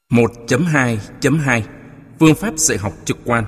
1.2.2 Phương pháp dạy học trực quan.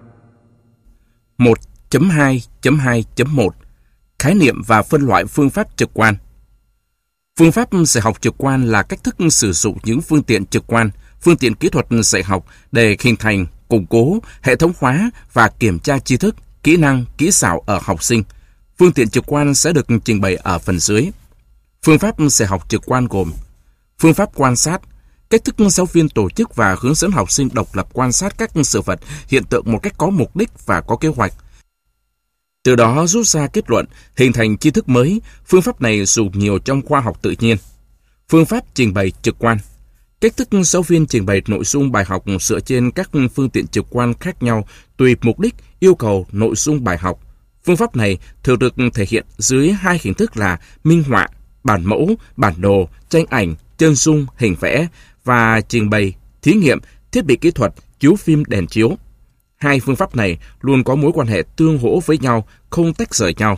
1.2.2.1 Khái niệm và phân loại phương pháp trực quan. Phương pháp dạy học trực quan là cách thức sử dụng những phương tiện trực quan, phương tiện kỹ thuật dạy học để hình thành, củng cố, hệ thống hóa và kiểm tra tri thức, kỹ năng, kỹ xảo ở học sinh. Phương tiện trực quan sẽ được trình bày ở phần dưới. Phương pháp dạy học trực quan gồm: phương pháp quan sát, cách thức giáo viên tổ chức và hướng dẫn học sinh độc lập quan sát các sự vật, hiện tượng một cách có mục đích và có kế hoạch. Từ đó rút ra kết luận, hình thành tri thức mới. Phương pháp này dùng nhiều trong khoa học tự nhiên. Phương pháp trình bày trực quan, cách thức giáo viên trình bày nội dung bài học dựa trên các phương tiện trực quan khác nhau tùy mục đích, yêu cầu, nội dung bài học. Phương pháp này thường được thể hiện dưới hai hình thức là minh họa, bản mẫu, bản đồ, tranh ảnh, chân dung, hình vẽ và trình bày, thí nghiệm, thiết bị kỹ thuật, chiếu phim, đèn chiếu. Hai phương pháp này luôn có mối quan hệ tương hỗ với nhau, không tách rời nhau.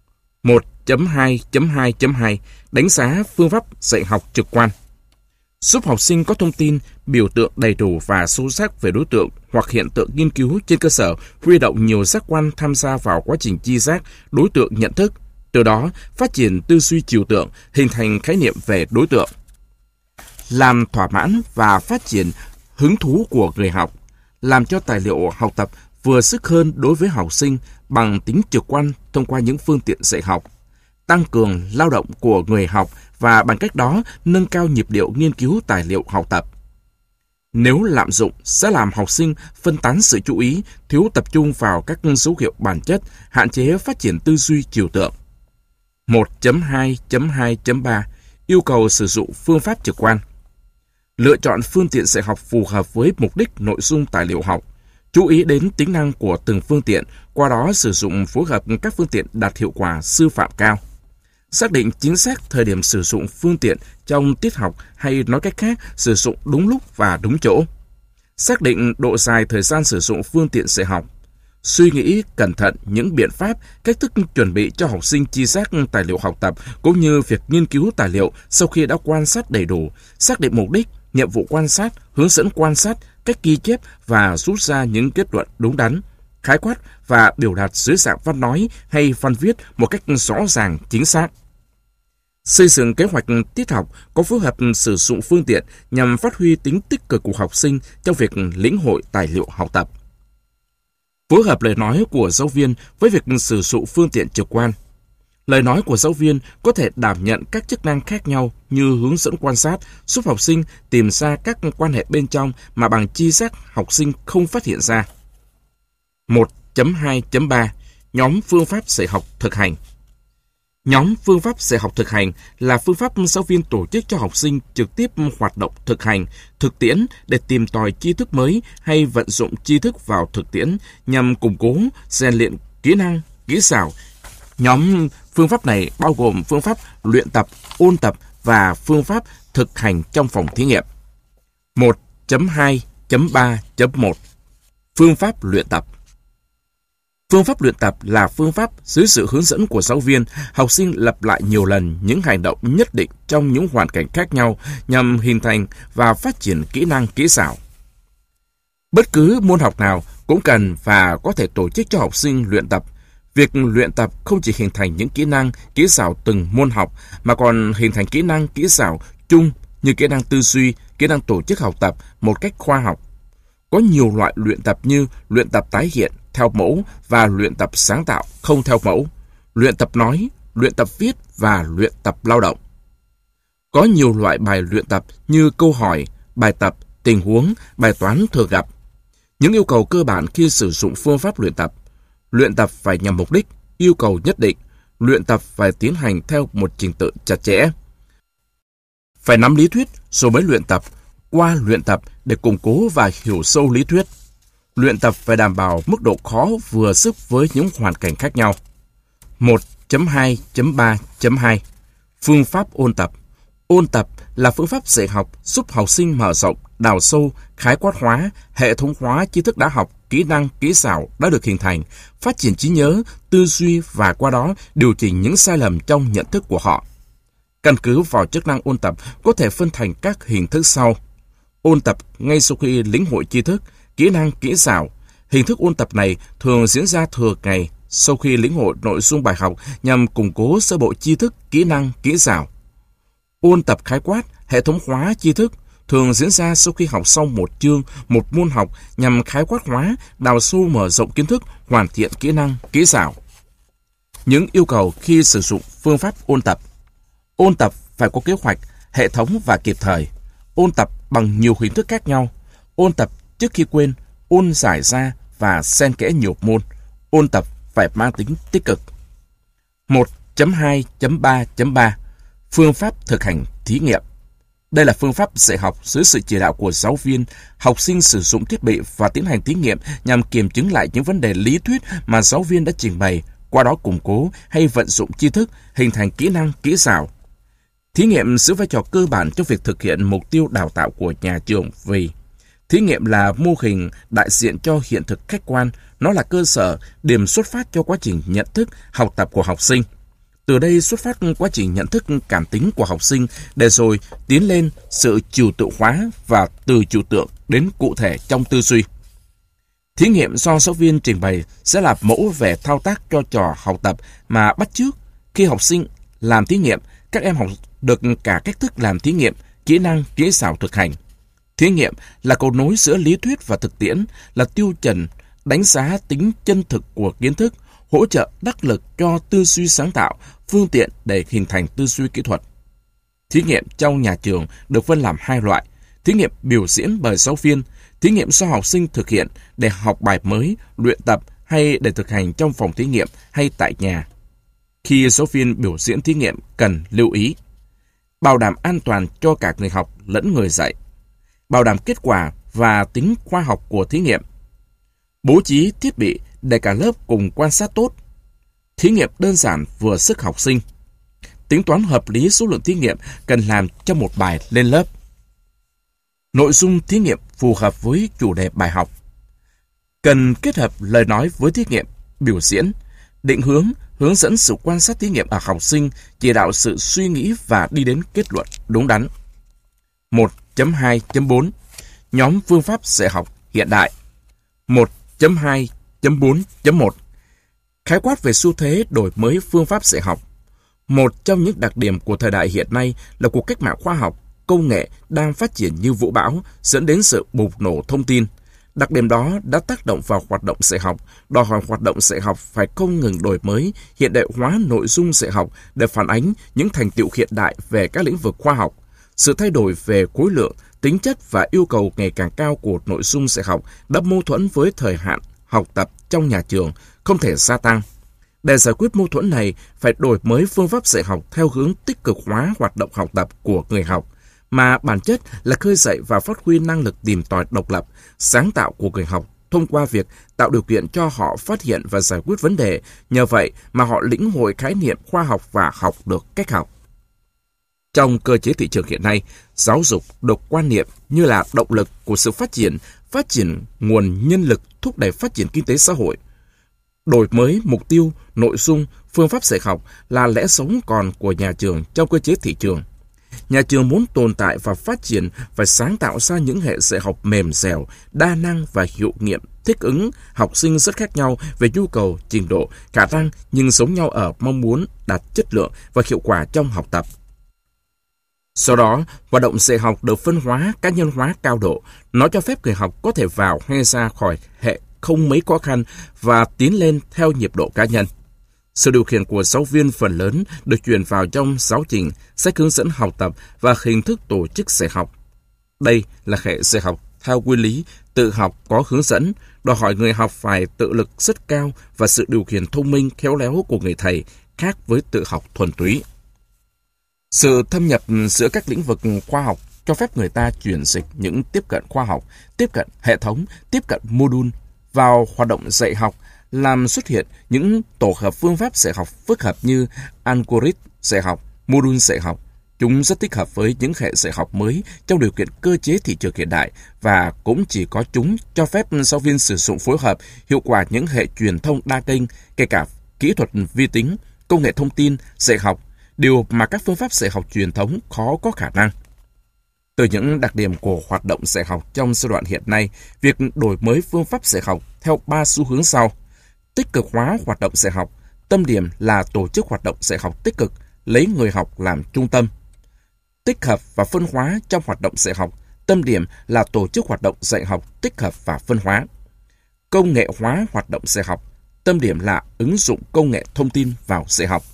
1.2.2.2 Đánh giá phương pháp dạy học trực quan. Giúp học sinh có thông tin, biểu tượng đầy đủ và sâu sắc về đối tượng hoặc hiện tượng nghiên cứu trên cơ sở huy động nhiều giác quan tham gia vào quá trình tri giác, đối tượng nhận thức. Từ đó, phát triển tư duy trừu tượng, hình thành khái niệm về đối tượng. Làm thỏa mãn và phát triển hứng thú của người học. Làm cho tài liệu học tập vừa sức hơn đối với học sinh bằng tính trực quan thông qua những phương tiện dạy học. Tăng cường lao động của người học và bằng cách đó nâng cao nhịp điệu nghiên cứu tài liệu học tập. Nếu lạm dụng sẽ làm học sinh phân tán sự chú ý, thiếu tập trung vào các dấu hiệu bản chất, hạn chế phát triển tư duy trừu tượng. 1.2.2.3 Yêu cầu sử dụng phương pháp trực quan. Lựa chọn phương tiện dạy học phù hợp với mục đích nội dung tài liệu học. Chú ý đến tính năng của từng phương tiện, qua đó sử dụng phối hợp các phương tiện đạt hiệu quả sư phạm cao. Xác định chính xác thời điểm sử dụng phương tiện trong tiết học hay nói cách khác, sử dụng đúng lúc và đúng chỗ. Xác định độ dài thời gian sử dụng phương tiện dạy học. Suy nghĩ cẩn thận những biện pháp, cách thức chuẩn bị cho học sinh tri giác tài liệu học tập cũng như việc nghiên cứu tài liệu sau khi đã quan sát đầy đủ, xác định mục đích, nhiệm vụ quan sát, hướng dẫn quan sát, cách ghi chép và rút ra những kết luận đúng đắn, khái quát và biểu đạt dưới dạng văn nói hay văn viết một cách rõ ràng, chính xác. Xây dựng kế hoạch tiết học có phối hợp sử dụng phương tiện nhằm phát huy tính tích cực của học sinh trong việc lĩnh hội tài liệu học tập. Phối hợp lời nói của giáo viên với việc sử dụng phương tiện trực quan. Lời nói của giáo viên có thể đảm nhận các chức năng khác nhau như hướng dẫn quan sát, giúp học sinh tìm ra các quan hệ bên trong mà bằng tri giác học sinh không phát hiện ra. 1.2.3 Nhóm phương pháp dạy học thực hành. Nhóm phương pháp dạy học thực hành là phương pháp giáo viên tổ chức cho học sinh trực tiếp hoạt động thực hành, thực tiễn để tìm tòi tri thức mới hay vận dụng tri thức vào thực tiễn nhằm củng cố, rèn luyện kỹ năng, kỹ xảo. Nhóm phương pháp này bao gồm phương pháp luyện tập, ôn tập và phương pháp thực hành trong phòng thí nghiệm. 1.2.3.1 Phương pháp luyện tập. Phương pháp luyện tập là phương pháp dưới sự hướng dẫn của giáo viên, học sinh lặp lại nhiều lần những hành động nhất định trong những hoàn cảnh khác nhau nhằm hình thành và phát triển kỹ năng kỹ xảo. Bất cứ môn học nào cũng cần và có thể tổ chức cho học sinh luyện tập. Việc luyện tập không chỉ hình thành những kỹ năng, kỹ xảo từng môn học, mà còn hình thành kỹ năng, kỹ xảo chung như kỹ năng tư duy, kỹ năng tổ chức học tập một cách khoa học. Có nhiều loại luyện tập như luyện tập tái hiện, theo mẫu và luyện tập sáng tạo, không theo mẫu, luyện tập nói, luyện tập viết và luyện tập lao động. Có nhiều loại bài luyện tập như câu hỏi, bài tập, tình huống, bài toán thường gặp. Những yêu cầu cơ bản khi sử dụng phương pháp luyện tập. Luyện tập phải nhằm mục đích, yêu cầu nhất định. Luyện tập phải tiến hành theo một trình tự chặt chẽ. Phải nắm lý thuyết rồi mới luyện tập, qua luyện tập để củng cố và hiểu sâu lý thuyết. Luyện tập phải đảm bảo mức độ khó vừa sức với những hoàn cảnh khác nhau. 1.2.3.2 Phương pháp ôn tập. Ôn tập là phương pháp dạy học giúp học sinh mở rộng, đào sâu, khái quát hóa, hệ thống hóa tri thức đã học, kỹ năng, kỹ xảo đã được hình thành, phát triển trí nhớ, tư duy và qua đó điều chỉnh những sai lầm trong nhận thức của họ. Căn cứ vào chức năng ôn tập có thể phân thành các hình thức sau. ôn tập ngay sau khi lĩnh hội tri thức, kỹ năng, kỹ xảo. Hình thức ôn tập này thường diễn ra thừa ngày sau khi lĩnh hội nội dung bài học nhằm củng cố sơ bộ tri thức, kỹ năng, kỹ xảo. Ôn tập khái quát, hệ thống hóa tri thức thường diễn ra sau khi học xong một chương, một môn học nhằm khái quát hóa, đào sâu mở rộng kiến thức, hoàn thiện kỹ năng, kỹ xảo. Những yêu cầu khi sử dụng phương pháp ôn tập. Ôn tập phải có kế hoạch, hệ thống và kịp thời. Ôn tập bằng nhiều hình thức khác nhau. Ôn tập trước khi quên, ôn giải ra và xen kẽ nhiều môn. Ôn tập phải mang tính tích cực. 1.2.3.3 Phương pháp thực hành thí nghiệm. Đây là phương pháp dạy học dưới sự chỉ đạo của giáo viên. Học sinh sử dụng thiết bị và tiến hành thí nghiệm nhằm kiểm chứng lại những vấn đề lý thuyết mà giáo viên đã trình bày, qua đó củng cố hay vận dụng tri thức, hình thành kỹ năng, kỹ xảo. Thí nghiệm giữ vai trò cơ bản trong việc thực hiện mục tiêu đào tạo của nhà trường vì thí nghiệm là mô hình đại diện cho hiện thực khách quan, nó là cơ sở, điểm xuất phát cho quá trình nhận thức, học tập của học sinh. Từ đây xuất phát quá trình nhận thức cảm tính của học sinh để rồi tiến lên sự trừu tượng hóa và từ trừu tượng đến cụ thể trong tư duy. Thí nghiệm do giáo viên trình bày sẽ là mẫu về thao tác cho trò học tập mà bắt chước. Khi học sinh làm thí nghiệm, các em học được cả cách thức làm thí nghiệm, kỹ năng, kỹ xảo thực hành. Thí nghiệm là cầu nối giữa lý thuyết và thực tiễn, là tiêu chuẩn đánh giá tính chân thực của kiến thức, hỗ trợ đắc lực cho tư duy sáng tạo, phương tiện để hình thành tư duy kỹ thuật. Thí nghiệm trong nhà trường được phân làm hai loại: thí nghiệm biểu diễn bởi giáo viên, thí nghiệm do học sinh thực hiện để học bài mới, luyện tập hay để thực hành trong phòng thí nghiệm hay tại nhà. Khi giáo viên biểu diễn thí nghiệm cần lưu ý: bảo đảm an toàn cho cả người học lẫn người dạy, bảo đảm kết quả và tính khoa học của thí nghiệm, bố trí thiết bị để cả lớp cùng quan sát tốt, thí nghiệm đơn giản vừa sức học sinh, tính toán hợp lý số lượng thí nghiệm cần làm cho một bài lên lớp. Nội dung thí nghiệm phù hợp với chủ đề bài học. Cần kết hợp lời nói với thí nghiệm, biểu diễn, định hướng, hướng dẫn sự quan sát thí nghiệm ở học sinh, chỉ đạo sự suy nghĩ và đi đến kết luận đúng đắn. 1.2.4 Nhóm phương pháp dạy học hiện đại. 1.2.4.1 Khái quát về xu thế đổi mới phương pháp dạy học. Một trong những đặc điểm của thời đại hiện nay là cuộc cách mạng khoa học, công nghệ đang phát triển như vũ bão, dẫn đến sự bùng nổ thông tin. Đặc điểm đó đã tác động vào hoạt động dạy học, đòi hỏi hoạt động dạy học phải không ngừng đổi mới, hiện đại hóa nội dung dạy học để phản ánh những thành tựu hiện đại về các lĩnh vực khoa học. Sự thay đổi về khối lượng, tính chất và yêu cầu ngày càng cao của nội dung dạy học đã mâu thuẫn với thời hạn học tập trong nhà trường, không thể gia tăng. Để giải quyết mâu thuẫn này, phải đổi mới phương pháp dạy học theo hướng tích cực hóa hoạt động học tập của người học, mà bản chất là khơi dậy và phát huy năng lực tìm tòi độc lập, sáng tạo của người học thông qua việc tạo điều kiện cho họ phát hiện và giải quyết vấn đề. Nhờ vậy mà họ lĩnh hội khái niệm khoa học và học được cách học. Trong cơ chế thị trường hiện nay, giáo dục được quan niệm như là động lực của sự phát triển nguồn nhân lực thúc đẩy phát triển kinh tế xã hội. Đổi mới mục tiêu, nội dung, phương pháp dạy học là lẽ sống còn của nhà trường trong cơ chế thị trường. Nhà trường muốn tồn tại và phát triển phải sáng tạo ra những hệ dạy học mềm dẻo, đa năng và hiệu nghiệm, thích ứng học sinh rất khác nhau về nhu cầu, trình độ, khả năng nhưng giống nhau ở mong muốn đạt chất lượng và hiệu quả trong học tập. Sau đó, hoạt động dạy học được phân hóa, cá nhân hóa cao độ. Nó cho phép người học có thể vào hay ra khỏi hệ không mấy khó khăn và tiến lên theo nhịp độ cá nhân. Sự điều khiển của giáo viên phần lớn được truyền vào trong giáo trình, sách hướng dẫn học tập và hình thức tổ chức dạy học. Đây là hệ dạy học theo nguyên lý tự học có hướng dẫn, đòi hỏi người học phải tự lực rất cao và sự điều khiển thông minh khéo léo của người thầy, khác với tự học thuần túy. Sự thâm nhập giữa các lĩnh vực khoa học cho phép người ta chuyển dịch những tiếp cận khoa học, tiếp cận hệ thống, tiếp cận module vào hoạt động dạy học, làm xuất hiện những tổ hợp phương pháp dạy học phức hợp như algorithm dạy học, module dạy học. Chúng rất thích hợp với những hệ dạy học mới trong điều kiện cơ chế thị trường hiện đại và cũng chỉ có chúng cho phép giáo viên sử dụng phối hợp hiệu quả những hệ truyền thông đa kênh, kể cả kỹ thuật vi tính, công nghệ thông tin, dạy học, điều mà các phương pháp dạy học truyền thống khó có khả năng. Từ những đặc điểm của hoạt động dạy học trong giai đoạn hiện nay, việc đổi mới phương pháp dạy học theo 3 xu hướng sau. Tích cực hóa hoạt động dạy học, tâm điểm là tổ chức hoạt động dạy học tích cực, lấy người học làm trung tâm. Tích hợp và phân hóa trong hoạt động dạy học, tâm điểm là tổ chức hoạt động dạy học tích hợp và phân hóa. Công nghệ hóa hoạt động dạy học, tâm điểm là ứng dụng công nghệ thông tin vào dạy học.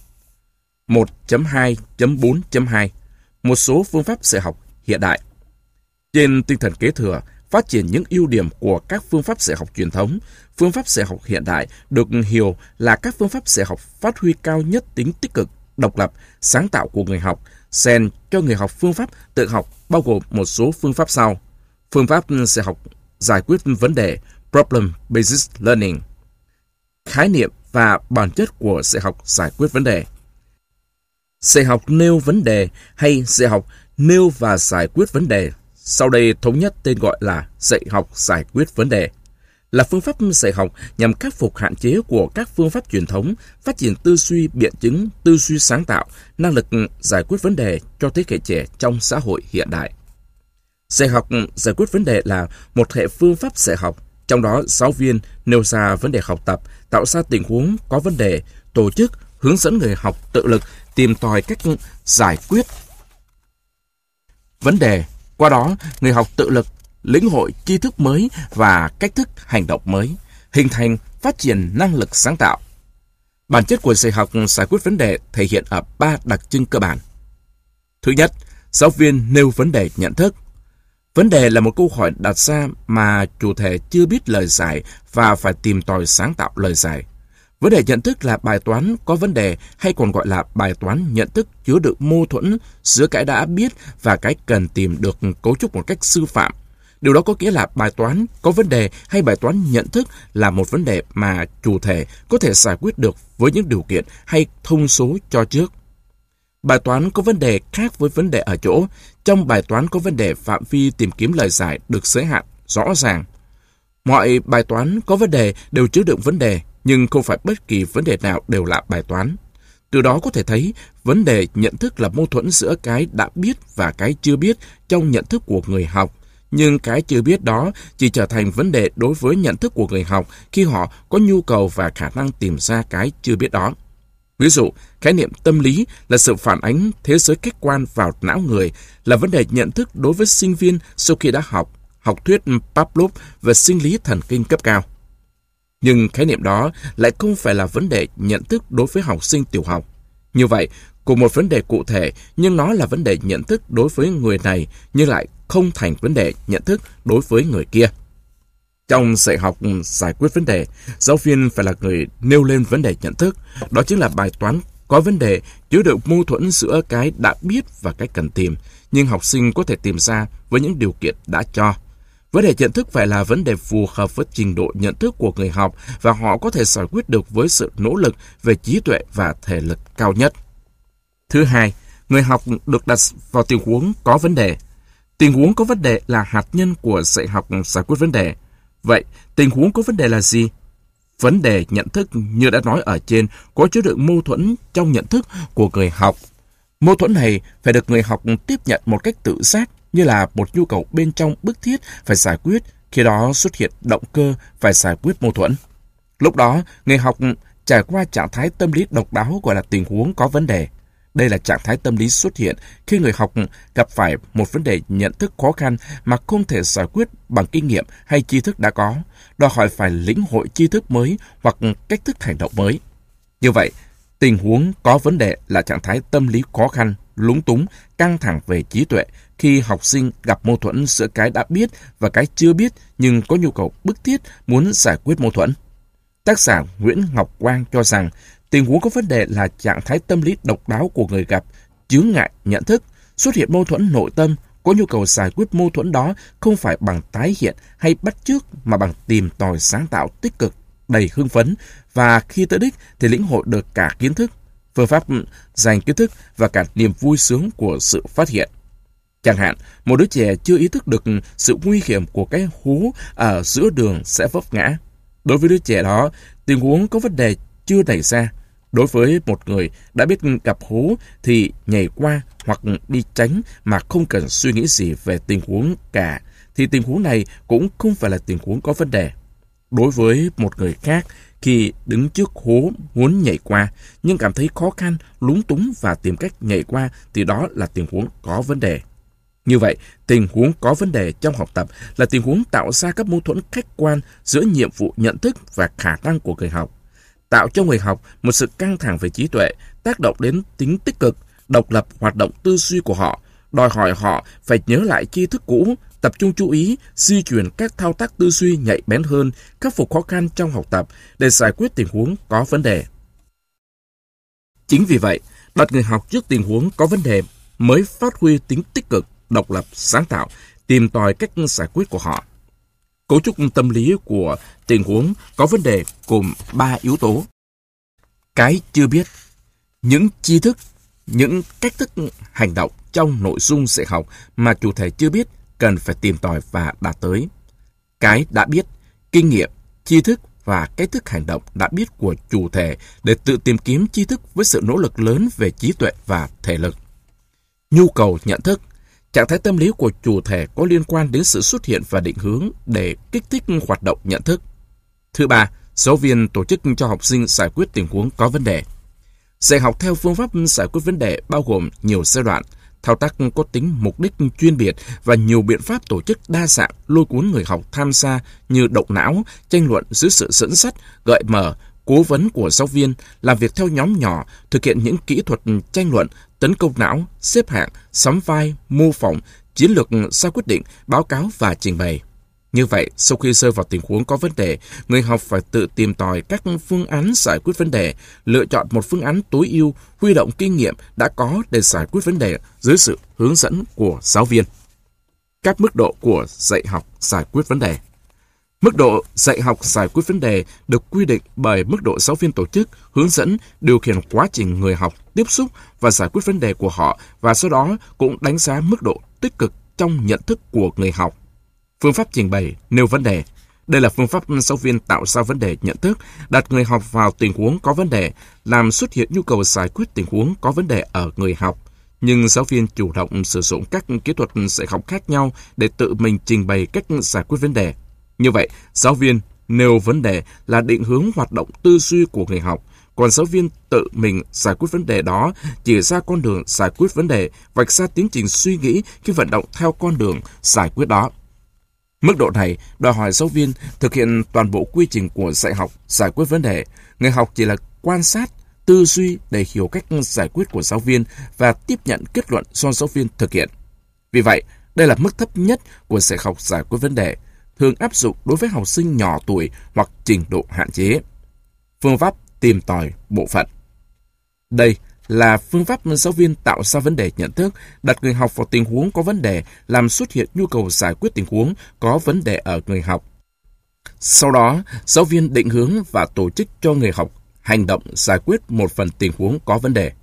1.2.4.2 Một số phương pháp dạy học hiện đại. Trên tinh thần kế thừa, phát triển những ưu điểm của các phương pháp dạy học truyền thống, phương pháp dạy học hiện đại được hiểu là các phương pháp dạy học phát huy cao nhất tính tích cực, độc lập, sáng tạo của người học, rèn cho người học phương pháp tự học bao gồm một số phương pháp sau. Phương pháp dạy học giải quyết vấn đề, Problem Based Learning. Khái niệm và bản chất của dạy học giải quyết vấn đề. Dạy học nêu vấn đề hay dạy học nêu và giải quyết vấn đề, sau đây thống nhất tên gọi là dạy học giải quyết vấn đề, là phương pháp dạy học nhằm khắc phục hạn chế của các phương pháp truyền thống, phát triển tư duy biện chứng, tư duy sáng tạo, năng lực giải quyết vấn đề cho thế hệ trẻ trong xã hội hiện đại. Dạy học giải quyết vấn đề là một hệ phương pháp dạy học, trong đó giáo viên nêu ra vấn đề học tập, tạo ra tình huống có vấn đề, tổ chức, hướng dẫn người học tự lực tìm tòi cách giải quyết vấn đề. Qua đó, người học tự lực lĩnh hội tri thức mới và cách thức hành động mới, hình thành, phát triển năng lực sáng tạo. Bản chất của dạy học giải quyết vấn đề thể hiện ở 3 đặc trưng cơ bản. Thứ nhất, giáo viên nêu vấn đề nhận thức. Vấn đề là một câu hỏi đặt ra mà chủ thể chưa biết lời giải và phải tìm tòi sáng tạo lời giải. Vấn đề nhận thức là bài toán có vấn đề hay còn gọi là bài toán nhận thức chứa đựng mâu thuẫn giữa cái đã biết và cái cần tìm được cấu trúc một cách sư phạm. Điều đó có nghĩa là bài toán có vấn đề hay bài toán nhận thức là một vấn đề mà chủ thể có thể giải quyết được với những điều kiện hay thông số cho trước. Bài toán có vấn đề khác với vấn đề ở chỗ, trong bài toán có vấn đề phạm vi tìm kiếm lời giải được giới hạn rõ ràng. Mọi bài toán có vấn đề đều chứa đựng vấn đề, nhưng không phải bất kỳ vấn đề nào đều là bài toán. Từ đó có thể thấy, vấn đề nhận thức là mâu thuẫn giữa cái đã biết và cái chưa biết trong nhận thức của người học. Nhưng cái chưa biết đó chỉ trở thành vấn đề đối với nhận thức của người học khi họ có nhu cầu và khả năng tìm ra cái chưa biết đó. Ví dụ, khái niệm tâm lý là sự phản ánh thế giới khách quan vào não người, là vấn đề nhận thức đối với sinh viên sau khi đã học thuyết Pavlov về sinh lý thần kinh cấp cao. Nhưng khái niệm đó lại không phải là vấn đề nhận thức đối với học sinh tiểu học. Như vậy, cùng một vấn đề cụ thể nhưng nó là vấn đề nhận thức đối với người này nhưng lại không thành vấn đề nhận thức đối với người kia. Trong dạy học giải quyết vấn đề, giáo viên phải là người nêu lên vấn đề nhận thức. Đó chính là bài toán có vấn đề chứa đựng mâu thuẫn giữa cái đã biết và cái cần tìm, nhưng học sinh có thể tìm ra với những điều kiện đã cho. Vấn đề nhận thức phải là vấn đề phù hợp với trình độ nhận thức của người học và họ có thể giải quyết được với sự nỗ lực về trí tuệ và thể lực cao nhất. Thứ hai, người học được đặt vào tình huống có vấn đề. Tình huống có vấn đề là hạt nhân của dạy học giải quyết vấn đề. Vậy, tình huống có vấn đề là gì? Vấn đề nhận thức như đã nói ở trên có chứa đựng mâu thuẫn trong nhận thức của người học. Mâu thuẫn này phải được người học tiếp nhận một cách tự giác như là một nhu cầu bên trong bức thiết phải giải quyết, khi đó xuất hiện động cơ phải giải quyết mâu thuẫn. Lúc đó, người học trải qua trạng thái tâm lý độc đáo gọi là tình huống có vấn đề. Đây là trạng thái tâm lý xuất hiện khi người học gặp phải một vấn đề nhận thức khó khăn mà không thể giải quyết bằng kinh nghiệm hay tri thức đã có, đòi hỏi phải lĩnh hội tri thức mới hoặc cách thức hành động mới. Như vậy, tình huống có vấn đề là trạng thái tâm lý khó khăn, lúng túng, căng thẳng về trí tuệ khi học sinh gặp mâu thuẫn giữa cái đã biết và cái chưa biết nhưng có nhu cầu bức thiết muốn giải quyết mâu thuẫn. Tác giả Nguyễn Ngọc Quang cho rằng tình huống có vấn đề là trạng thái tâm lý độc đáo của người gặp, chướng ngại nhận thức, xuất hiện mâu thuẫn nội tâm, có nhu cầu giải quyết mâu thuẫn đó không phải bằng tái hiện hay bắt chước mà bằng tìm tòi sáng tạo tích cực, đầy hưng phấn và khi tới đích thì lĩnh hội được cả kiến thức, phương pháp giành kiến thức và cả niềm vui sướng của sự phát hiện. Chẳng hạn, một đứa trẻ chưa ý thức được sự nguy hiểm của cái hố ở giữa đường sẽ vấp ngã. Đối với đứa trẻ đó, tình huống có vấn đề chưa nảy ra. Đối với một người đã biết gặp hố thì nhảy qua hoặc đi tránh mà không cần suy nghĩ gì về tình huống cả, thì tình huống này cũng không phải là tình huống có vấn đề. Đối với một người khác, khi đứng trước hố muốn nhảy qua nhưng cảm thấy khó khăn, lúng túng và tìm cách nhảy qua thì đó là tình huống có vấn đề. Như vậy, tình huống có vấn đề trong học tập là tình huống tạo ra các mâu thuẫn khách quan giữa nhiệm vụ nhận thức và khả năng của người học, tạo cho người học một sự căng thẳng về trí tuệ, tác động đến tính tích cực, độc lập hoạt động tư duy của họ, đòi hỏi họ phải nhớ lại tri thức cũ, tập trung chú ý, di chuyển các thao tác tư duy nhạy bén hơn, khắc phục khó khăn trong học tập để giải quyết tình huống có vấn đề. Chính vì vậy, đặt người học trước tình huống có vấn đề mới phát huy tính tích cực, độc lập, sáng tạo, tìm tòi cách giải quyết của họ. Cấu trúc tâm lý của tình huống có vấn đề gồm 3 yếu tố. Cái chưa biết, những tri thức, những cách thức hành động trong nội dung dạy học mà chủ thể chưa biết cần phải tìm tòi và đạt tới. Cái đã biết, kinh nghiệm, tri thức và cách thức hành động đã biết của chủ thể để tự tìm kiếm tri thức với sự nỗ lực lớn về trí tuệ và thể lực. Nhu cầu nhận thức, trạng thái tâm lý của chủ thể có liên quan đến sự xuất hiện và định hướng để kích thích hoạt động nhận thức. Thứ ba, giáo viên tổ chức cho học sinh giải quyết tình huống có vấn đề. Dạy học theo phương pháp giải quyết vấn đề bao gồm nhiều giai đoạn, thao tác có tính mục đích chuyên biệt và nhiều biện pháp tổ chức đa dạng lôi cuốn người học tham gia như động não, tranh luận dưới sự dẫn dắt, gợi mở, cố vấn của giáo viên, làm việc theo nhóm nhỏ, thực hiện những kỹ thuật tranh luận, tấn công não, xếp hạng, sắm vai, mô phỏng, chiến lược ra quyết định, báo cáo và trình bày. Như vậy, sau khi rơi vào tình huống có vấn đề, người học phải tự tìm tòi các phương án giải quyết vấn đề, lựa chọn một phương án tối ưu, huy động kinh nghiệm đã có để giải quyết vấn đề dưới sự hướng dẫn của giáo viên. Các mức độ của dạy học giải quyết vấn đề. Mức độ dạy học giải quyết vấn đề được quy định bởi mức độ giáo viên tổ chức, hướng dẫn, điều khiển quá trình người học tiếp xúc và giải quyết vấn đề của họ, và sau đó cũng đánh giá mức độ tích cực trong nhận thức của người học. Phương pháp trình bày nêu vấn đề. Đây là phương pháp giáo viên tạo ra vấn đề nhận thức, đặt người học vào tình huống có vấn đề, làm xuất hiện nhu cầu giải quyết tình huống có vấn đề ở người học. Nhưng giáo viên chủ động sử dụng các kỹ thuật dạy học khác nhau để tự mình trình bày cách giải quyết vấn đề. Như vậy, giáo viên nêu vấn đề là định hướng hoạt động tư duy của người học, còn giáo viên tự mình giải quyết vấn đề đó, chỉ ra con đường giải quyết vấn đề, vạch ra tiến trình suy nghĩ khi vận động theo con đường giải quyết đó. Mức độ này đòi hỏi giáo viên thực hiện toàn bộ quy trình của dạy học, giải quyết vấn đề. Người học chỉ là quan sát, tư duy để hiểu cách giải quyết của giáo viên và tiếp nhận kết luận do giáo viên thực hiện. Vì vậy, đây là mức thấp nhất của dạy học giải quyết vấn đề, thường áp dụng đối với học sinh nhỏ tuổi hoặc trình độ hạn chế. Phương pháp tìm tòi bộ phận. Đây là phương pháp giáo viên tạo ra vấn đề nhận thức, đặt người học vào tình huống có vấn đề, làm xuất hiện nhu cầu giải quyết tình huống có vấn đề ở người học. Sau đó, giáo viên định hướng và tổ chức cho người học hành động giải quyết một phần tình huống có vấn đề.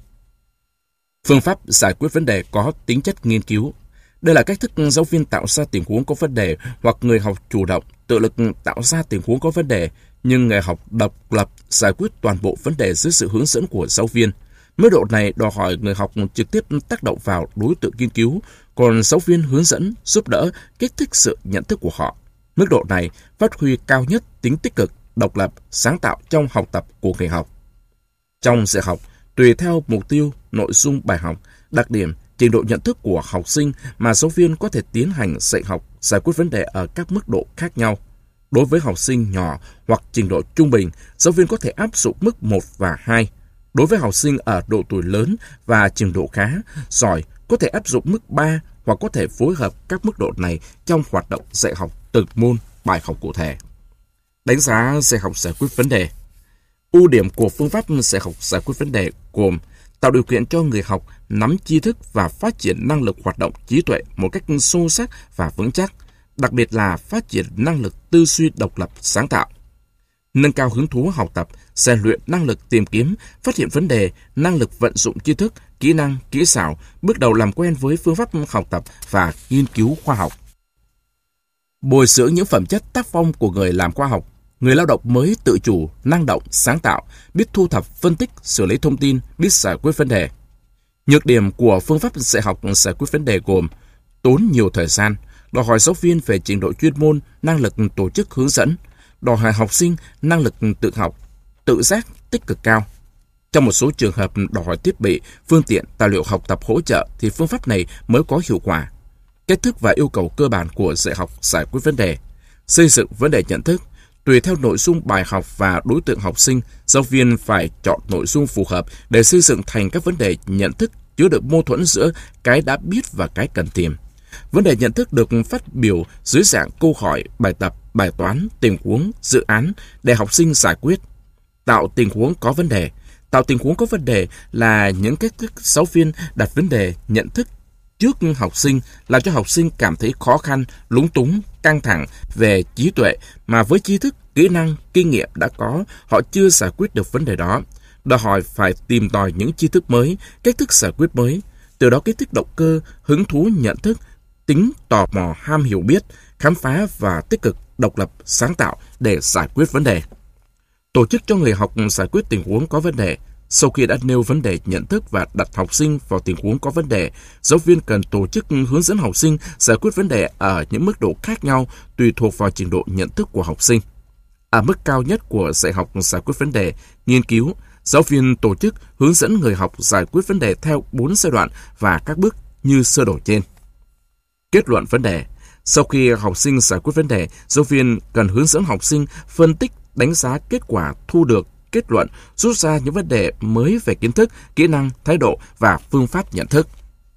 Phương pháp giải quyết vấn đề có tính chất nghiên cứu. Đây là cách thức giáo viên tạo ra tình huống có vấn đề hoặc người học chủ động, tự lực tạo ra tình huống có vấn đề, nhưng người học độc lập giải quyết toàn bộ vấn đề dưới sự hướng dẫn của giáo viên. Mức độ này đòi hỏi người học trực tiếp tác động vào đối tượng nghiên cứu, còn giáo viên hướng dẫn, giúp đỡ, kích thích sự nhận thức của họ. Mức độ này phát huy cao nhất tính tích cực, độc lập, sáng tạo trong học tập của người học. Trong dạy học, tùy theo mục tiêu, nội dung bài học, đặc điểm, trình độ nhận thức của học sinh mà giáo viên có thể tiến hành dạy học, giải quyết vấn đề ở các mức độ khác nhau. Đối với học sinh nhỏ hoặc trình độ trung bình, giáo viên có thể áp dụng mức 1 và 2. Đối với học sinh ở độ tuổi lớn và trình độ khá, giỏi, có thể áp dụng mức 3 hoặc có thể phối hợp các mức độ này trong hoạt động dạy học từng môn, bài học cụ thể. Đánh giá dạy học giải quyết vấn đề. Ưu điểm của phương pháp dạy học giải quyết vấn đề gồm tạo điều kiện cho người học nắm tri thức và phát triển năng lực hoạt động trí tuệ một cách sâu sắc và vững chắc, đặc biệt là phát triển năng lực tư duy độc lập sáng tạo. Nâng cao hứng thú học tập, rèn luyện năng lực tìm kiếm, phát hiện vấn đề, năng lực vận dụng tri thức, kỹ năng, kỹ xảo, bước đầu làm quen với phương pháp học tập và nghiên cứu khoa học. Bồi dưỡng những phẩm chất tác phong của người làm khoa học, người lao động mới tự chủ, năng động, sáng tạo, biết thu thập, phân tích, xử lý thông tin, biết giải quyết vấn đề. Nhược điểm của phương pháp dạy học giải quyết vấn đề gồm tốn nhiều thời gian, đòi hỏi giáo viên về trình độ chuyên môn, năng lực tổ chức hướng dẫn, đòi hỏi học sinh năng lực tự học, tự giác, tích cực cao. Trong một số trường hợp đòi hỏi thiết bị, phương tiện, tài liệu học tập hỗ trợ thì phương pháp này mới có hiệu quả. Cách thức và yêu cầu cơ bản của dạy học giải quyết vấn đề. Xây dựng vấn đề nhận thức. Tùy theo nội dung bài học và đối tượng học sinh, giáo viên phải chọn nội dung phù hợp để xây dựng thành các vấn đề nhận thức chứa đựng mâu thuẫn giữa cái đã biết và cái cần tìm. Vấn đề nhận thức được phát biểu dưới dạng câu hỏi, bài tập, bài toán, tình huống, dự án để học sinh giải quyết. Tạo tình huống có vấn đề. Tạo tình huống có vấn đề là những cách thức giáo viên đặt vấn đề nhận thức trước học sinh, làm cho học sinh cảm thấy khó khăn, lúng túng, căng thẳng về trí tuệ mà với tri thức, kỹ năng, kinh nghiệm đã có, họ chưa giải quyết được vấn đề đó. Đòi hỏi phải tìm tòi những tri thức mới, cách thức giải quyết mới, từ đó kích thích động cơ, hứng thú nhận thức, tính tò mò, ham hiểu biết, khám phá và tích cực, độc lập, sáng tạo để giải quyết vấn đề. Tổ chức cho người học giải quyết tình huống có vấn đề. Sau khi đã nêu vấn đề nhận thức và đặt học sinh vào tình huống có vấn đề, giáo viên cần tổ chức hướng dẫn học sinh giải quyết vấn đề ở những mức độ khác nhau tùy thuộc vào trình độ nhận thức của học sinh. Ở mức cao nhất của dạy học giải quyết vấn đề, nghiên cứu, giáo viên tổ chức hướng dẫn người học giải quyết vấn đề theo 4 giai đoạn và các bước như sơ đồ trên. Kết luận vấn đề. Sau khi học sinh giải quyết vấn đề, giáo viên cần hướng dẫn học sinh phân tích, đánh giá kết quả thu được, kết luận, rút ra những vấn đề mới về kiến thức, kỹ năng, thái độ và phương pháp nhận thức.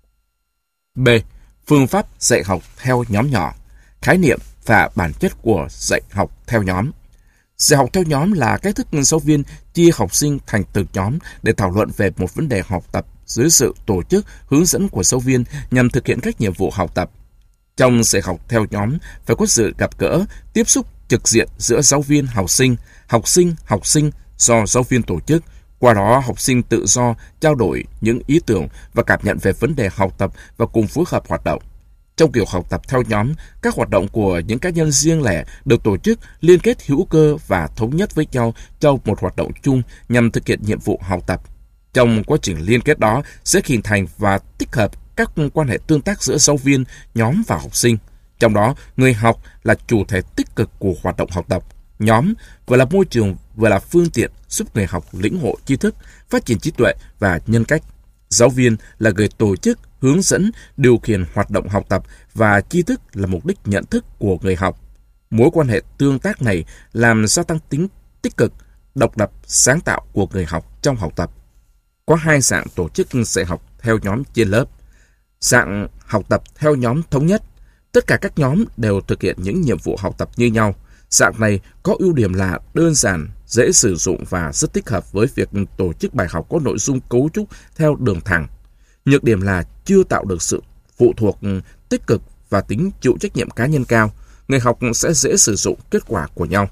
B. Phương pháp dạy học theo nhóm nhỏ. Khái niệm và bản chất của dạy học theo nhóm. Dạy học theo nhóm là cách thức giáo viên chia học sinh thành từng nhóm để thảo luận về một vấn đề học tập dưới sự tổ chức, hướng dẫn của giáo viên nhằm thực hiện các nhiệm vụ học tập. Trong dạy học theo nhóm phải có sự gặp gỡ, tiếp xúc trực diện giữa giáo viên, học sinh do giáo viên tổ chức. Qua đó, học sinh tự do trao đổi những ý tưởng và cảm nhận về vấn đề học tập và cùng phối hợp hoạt động. Trong kiểu học tập theo nhóm, các hoạt động của những cá nhân riêng lẻ được tổ chức liên kết hữu cơ và thống nhất với nhau trong một hoạt động chung nhằm thực hiện nhiệm vụ học tập. Trong quá trình liên kết đó sẽ hình thành và tích hợp các quan hệ tương tác giữa giáo viên, nhóm và học sinh. Trong đó, người học là chủ thể tích cực của hoạt động học tập. Nhóm vừa là môi trường, vừa là phương tiện giúp người học lĩnh ngộ tri thức, phát triển trí tuệ và nhân cách. Giáo viên là người tổ chức, hướng dẫn, điều khiển hoạt động học tập và tri thức là mục đích nhận thức của người học. Mối quan hệ tương tác này làm gia tăng tính tích cực, độc lập, sáng tạo của người học trong học tập. Có 2 dạng tổ chức dạy học theo nhóm trên lớp. Dạng học tập theo nhóm thống nhất. Tất cả các nhóm đều thực hiện những nhiệm vụ học tập như nhau. Dạng này có ưu điểm là đơn giản, dễ sử dụng và rất thích hợp với việc tổ chức bài học có nội dung cấu trúc theo đường thẳng. Nhược điểm là chưa tạo được sự phụ thuộc tích cực và tính chịu trách nhiệm cá nhân cao. Người học sẽ dễ sử dụng kết quả của nhau.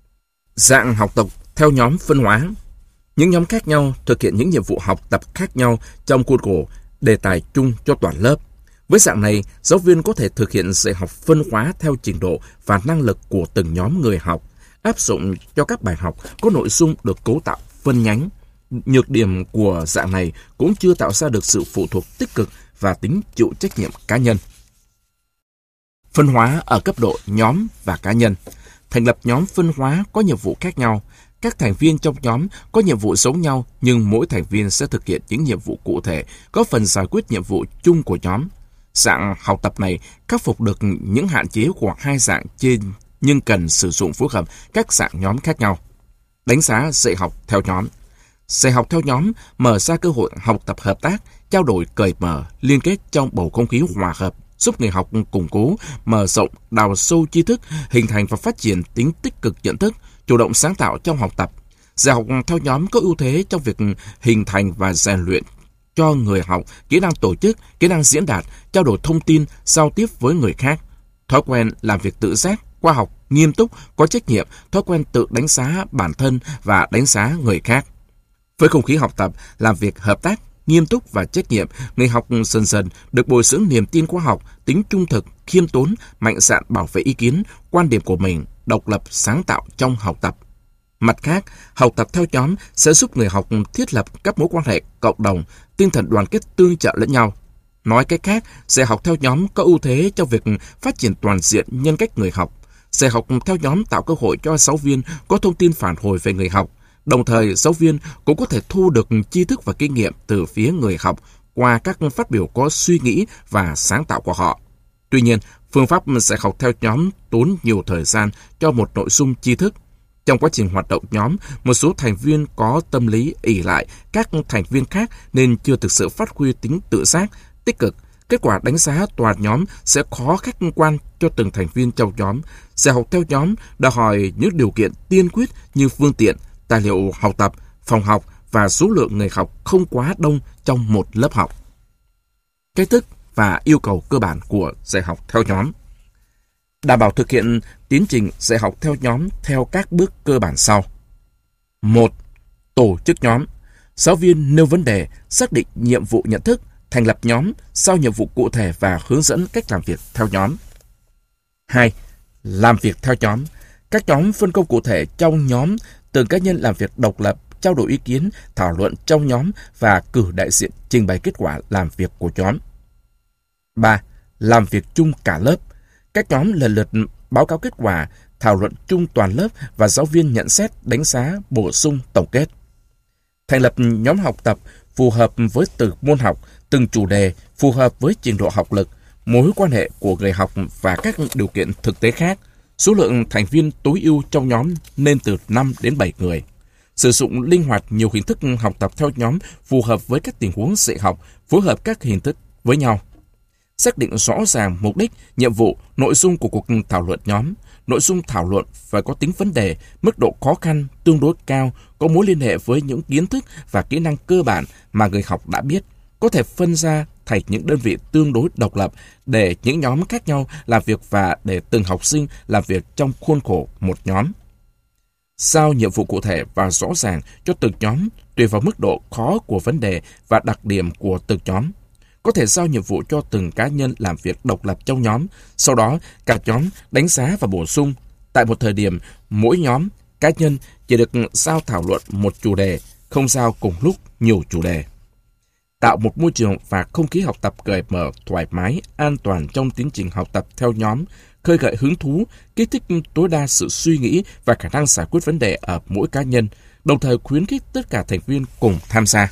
Dạng học tập theo nhóm phân hóa. Những nhóm khác nhau thực hiện những nhiệm vụ học tập khác nhau trong khuôn khổ đề tài chung cho toàn lớp. Với dạng này, giáo viên có thể thực hiện dạy học phân hóa theo trình độ và năng lực của từng nhóm người học, áp dụng cho các bài học có nội dung được cấu tạo phân nhánh. Nhược điểm của dạng này cũng chưa tạo ra được sự phụ thuộc tích cực và tính chịu trách nhiệm cá nhân. Phân hóa ở cấp độ nhóm và cá nhân. Thành lập nhóm phân hóa có nhiệm vụ khác nhau. Các thành viên trong nhóm có nhiệm vụ giống nhau, nhưng mỗi thành viên sẽ thực hiện những nhiệm vụ cụ thể, có phần giải quyết nhiệm vụ chung của nhóm. Dạng học tập này khắc phục được những hạn chế của 2 dạng trên, nhưng cần sử dụng phối hợp các dạng nhóm khác nhau. Đánh giá dạy học theo nhóm. Dạy học theo nhóm mở ra cơ hội học tập hợp tác, trao đổi cởi mở, liên kết trong bầu không khí hòa hợp, giúp người học củng cố, mở rộng, đào sâu tri thức, hình thành và phát triển tính tích cực nhận thức, chủ động sáng tạo trong học tập. Dạy học theo nhóm có ưu thế trong việc hình thành và rèn luyện cho người học kỹ năng tổ chức, kỹ năng diễn đạt, trao đổi thông tin, giao tiếp với người khác, thói quen làm việc tự giác, khoa học, nghiêm túc, có trách nhiệm, thói quen tự đánh giá bản thân và đánh giá người khác. Với không khí học tập, làm việc hợp tác, nghiêm túc và trách nhiệm, người học dần dần được bồi dưỡng niềm tin khoa học, tính trung thực, khiêm tốn, mạnh dạn bảo vệ ý kiến, quan điểm của mình, độc lập sáng tạo trong học tập. Mặt khác, học tập theo nhóm sẽ giúp người học thiết lập các mối quan hệ cộng đồng, tinh thần đoàn kết tương trợ lẫn nhau. Nói cách khác, dạy học theo nhóm có ưu thế cho việc phát triển toàn diện nhân cách người học. Dạy học theo nhóm tạo cơ hội cho giáo viên có thông tin phản hồi về người học. Đồng thời, giáo viên cũng có thể thu được tri thức và kinh nghiệm từ phía người học qua các phát biểu có suy nghĩ và sáng tạo của họ. Tuy nhiên, phương pháp dạy học theo nhóm tốn nhiều thời gian cho một nội dung tri thức. Trong quá trình hoạt động nhóm, một số thành viên có tâm lý ỷ lại các thành viên khác nên chưa thực sự phát huy tính tự giác, tích cực. Kết quả đánh giá toàn nhóm sẽ khó khách quan cho từng thành viên trong nhóm. Dạy học theo nhóm đòi hỏi những điều kiện tiên quyết như phương tiện, tài liệu học tập, phòng học và số lượng người học không quá đông trong một lớp học. Cách thức và yêu cầu cơ bản của dạy học theo nhóm. Đảm bảo thực hiện tiến trình dạy học theo nhóm theo các bước cơ bản sau. 1. Tổ chức nhóm. Giáo viên nêu vấn đề, xác định nhiệm vụ nhận thức, thành lập nhóm, giao nhiệm vụ cụ thể và hướng dẫn cách làm việc theo nhóm. 2. Làm việc theo nhóm. Các nhóm phân công cụ thể trong nhóm, từng cá nhân làm việc độc lập, trao đổi ý kiến, thảo luận trong nhóm và cử đại diện trình bày kết quả làm việc của nhóm. 3. Làm việc chung cả lớp. Các nhóm lần lượt báo cáo kết quả, thảo luận chung toàn lớp và giáo viên nhận xét, đánh giá, bổ sung, tổng kết. Thành lập nhóm học tập phù hợp với từng môn học, từng chủ đề, phù hợp với trình độ học lực, mối quan hệ của người học và các điều kiện thực tế khác. Số lượng thành viên tối ưu trong nhóm nên từ 5 đến 7 người. Sử dụng linh hoạt nhiều hình thức học tập theo nhóm phù hợp với các tình huống dạy học, phối hợp các hình thức với nhau. Xác định rõ ràng mục đích, nhiệm vụ, nội dung của cuộc thảo luận nhóm. Nội dung thảo luận phải có tính vấn đề, mức độ khó khăn tương đối cao, có mối liên hệ với những kiến thức và kỹ năng cơ bản mà người học đã biết, có thể phân ra thành những đơn vị tương đối độc lập để những nhóm khác nhau làm việc và để từng học sinh làm việc trong khuôn khổ một nhóm. Giao nhiệm vụ cụ thể và rõ ràng cho từng nhóm tùy vào mức độ khó của vấn đề và đặc điểm của từng nhóm. Có thể giao nhiệm vụ cho từng cá nhân làm việc độc lập trong nhóm, sau đó cả nhóm đánh giá và bổ sung. Tại một thời điểm, mỗi nhóm, cá nhân chỉ được giao thảo luận một chủ đề, không giao cùng lúc nhiều chủ đề. Tạo một môi trường và không khí học tập cởi mở, thoải mái, an toàn trong tiến trình học tập theo nhóm, khơi gợi hứng thú, kích thích tối đa sự suy nghĩ và khả năng giải quyết vấn đề ở mỗi cá nhân, đồng thời khuyến khích tất cả thành viên cùng tham gia.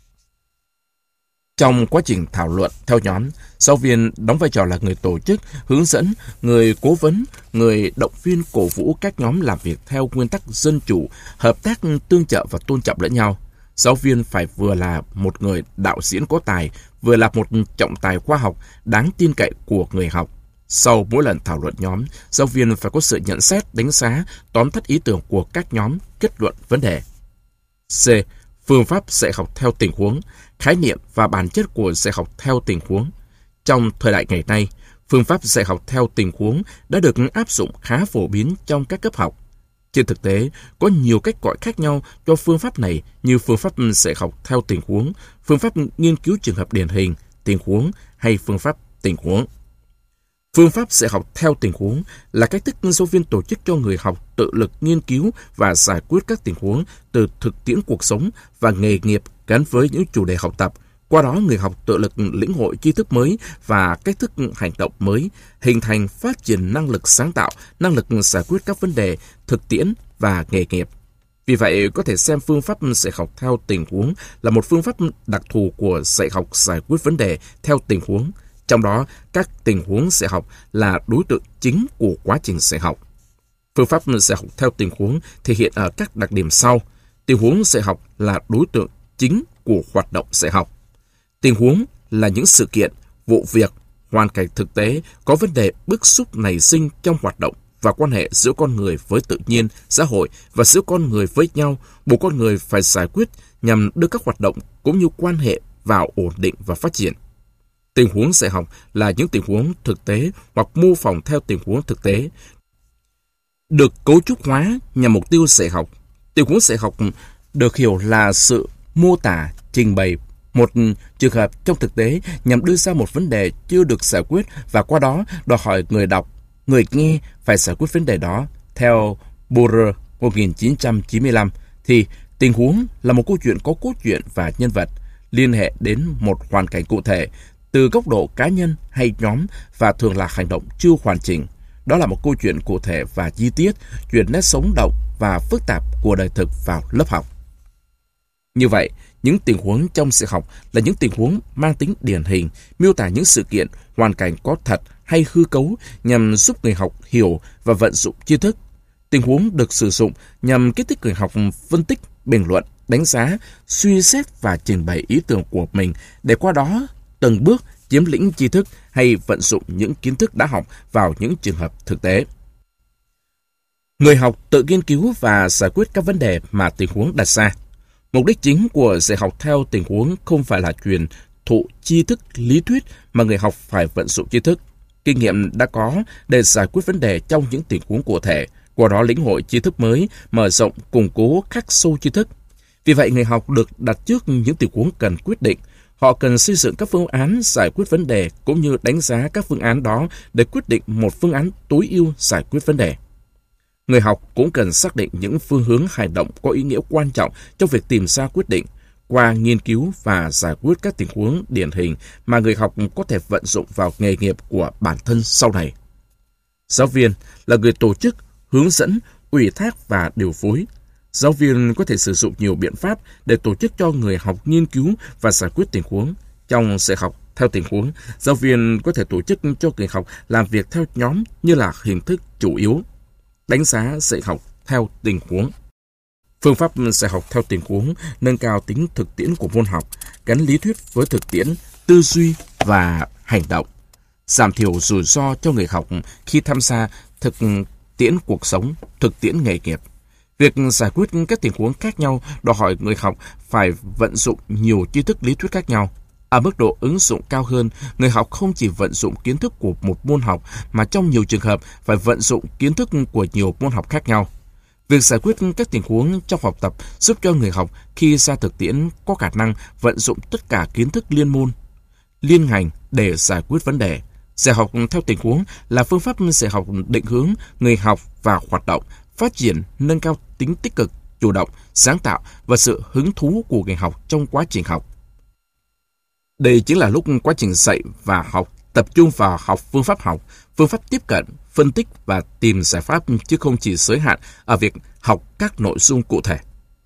Trong quá trình thảo luận theo nhóm, giáo viên đóng vai trò là người tổ chức, hướng dẫn, người cố vấn, người động viên cổ vũ các nhóm làm việc theo nguyên tắc dân chủ, hợp tác tương trợ và tôn trọng lẫn nhau. Giáo viên phải vừa là một người đạo diễn có tài, vừa là một trọng tài khoa học đáng tin cậy của người học. Sau mỗi lần thảo luận nhóm, giáo viên phải có sự nhận xét, đánh giá, tóm tắt ý tưởng của các nhóm, kết luận vấn đề. C. Phương pháp dạy học theo tình huống, khái niệm và bản chất của dạy học theo tình huống. Trong thời đại ngày nay, phương pháp dạy học theo tình huống đã được áp dụng khá phổ biến trong các cấp học. Trên thực tế, có nhiều cách gọi khác nhau cho phương pháp này như phương pháp dạy học theo tình huống, phương pháp nghiên cứu trường hợp điển hình, tình huống hay phương pháp tình huống. Phương pháp dạy học theo tình huống là cách thức giáo viên tổ chức cho người học tự lực nghiên cứu và giải quyết các tình huống từ thực tiễn cuộc sống và nghề nghiệp gắn với những chủ đề học tập. Qua đó, người học tự lực lĩnh hội tri thức mới và cách thức hành động mới, hình thành phát triển năng lực sáng tạo, năng lực giải quyết các vấn đề thực tiễn và nghề nghiệp. Vì vậy, có thể xem phương pháp dạy học theo tình huống là một phương pháp đặc thù của dạy học giải quyết vấn đề theo tình huống. Trong đó, các tình huống dạy học là đối tượng chính của quá trình dạy học. Phương pháp dạy học theo tình huống thể hiện ở các đặc điểm sau. Tình huống dạy học là đối tượng chính của hoạt động dạy học. Tình huống là những sự kiện, vụ việc, hoàn cảnh thực tế có vấn đề bức xúc nảy sinh trong hoạt động và quan hệ giữa con người với tự nhiên, xã hội và giữa con người với nhau, buộc con người phải giải quyết nhằm đưa các hoạt động cũng như quan hệ vào ổn định và phát triển. Tình huống dạy học là những tình huống thực tế hoặc mô phỏng theo tình huống thực tế, được cấu trúc hóa nhằm mục tiêu dạy học. Tình huống dạy học được hiểu là sự mô tả, trình bày một trường hợp trong thực tế nhằm đưa ra một vấn đề chưa được giải quyết và qua đó đòi hỏi người đọc, người nghe phải giải quyết vấn đề đó theo Theo Borer 1995 thì tình huống là một câu chuyện có cốt truyện và nhân vật liên hệ đến một hoàn cảnh cụ thể từ góc độ cá nhân hay nhóm và thường là hành động chưa hoàn chỉnh. Đó là một câu chuyện cụ thể và chi tiết, chuyển nét sống động và phức tạp của đời thực vào lớp học. Như vậy, những tình huống trong sự học là những tình huống mang tính điển hình, miêu tả những sự kiện, hoàn cảnh có thật hay hư cấu nhằm giúp người học hiểu và vận dụng tri thức. Tình huống được sử dụng nhằm kích thích người học phân tích, bình luận, đánh giá, suy xét và trình bày ý tưởng của mình để qua đó từng bước chiếm lĩnh tri thức hay vận dụng những kiến thức đã học vào những trường hợp thực tế. Người học tự nghiên cứu và giải quyết các vấn đề mà tình huống đặt ra. Mục đích chính của dạy học theo tình huống không phải là truyền thụ tri thức lý thuyết mà người học phải vận dụng tri thức, kinh nghiệm đã có để giải quyết vấn đề trong những tình huống cụ thể, qua đó lĩnh hội tri thức mới, mở rộng, củng cố, khắc sâu tri thức. Vì vậy, người học được đặt trước những tình huống cần quyết định. Họ cần xây dựng các phương án giải quyết vấn đề cũng như đánh giá các phương án đó để quyết định một phương án tối ưu giải quyết vấn đề. Người học cũng cần xác định những phương hướng hành động có ý nghĩa quan trọng trong việc tìm ra quyết định qua nghiên cứu và giải quyết các tình huống điển hình mà người học có thể vận dụng vào nghề nghiệp của bản thân sau này. Giáo viên là người tổ chức, hướng dẫn, ủy thác và điều phối. Giáo viên có thể sử dụng nhiều biện pháp để tổ chức cho người học nghiên cứu và giải quyết tình huống. Trong dạy học theo tình huống, giáo viên có thể tổ chức cho người học làm việc theo nhóm như là hình thức chủ yếu. Đánh giá dạy học theo tình huống. Phương pháp dạy học theo tình huống nâng cao tính thực tiễn của môn học, gắn lý thuyết với thực tiễn, tư duy và hành động, giảm thiểu rủi ro cho người học khi tham gia thực tiễn cuộc sống, thực tiễn nghề nghiệp. Việc giải quyết các tình huống khác nhau đòi hỏi người học phải vận dụng nhiều tri thức lý thuyết khác nhau. Ở mức độ ứng dụng cao hơn, người học không chỉ vận dụng kiến thức của một môn học mà trong nhiều trường hợp phải vận dụng kiến thức của nhiều môn học khác nhau. Việc giải quyết các tình huống trong học tập giúp cho người học khi ra thực tiễn có khả năng vận dụng tất cả kiến thức liên môn, liên ngành để giải quyết vấn đề. Dạy học theo tình huống là phương pháp dạy học định hướng người học và hoạt động, phát triển, nâng cao tính tích cực, chủ động, sáng tạo và sự hứng thú của người học trong quá trình học. Đây chính là lúc quá trình dạy và học tập trung vào học, phương pháp tiếp cận, phân tích và tìm giải pháp chứ không chỉ giới hạn ở việc học các nội dung cụ thể.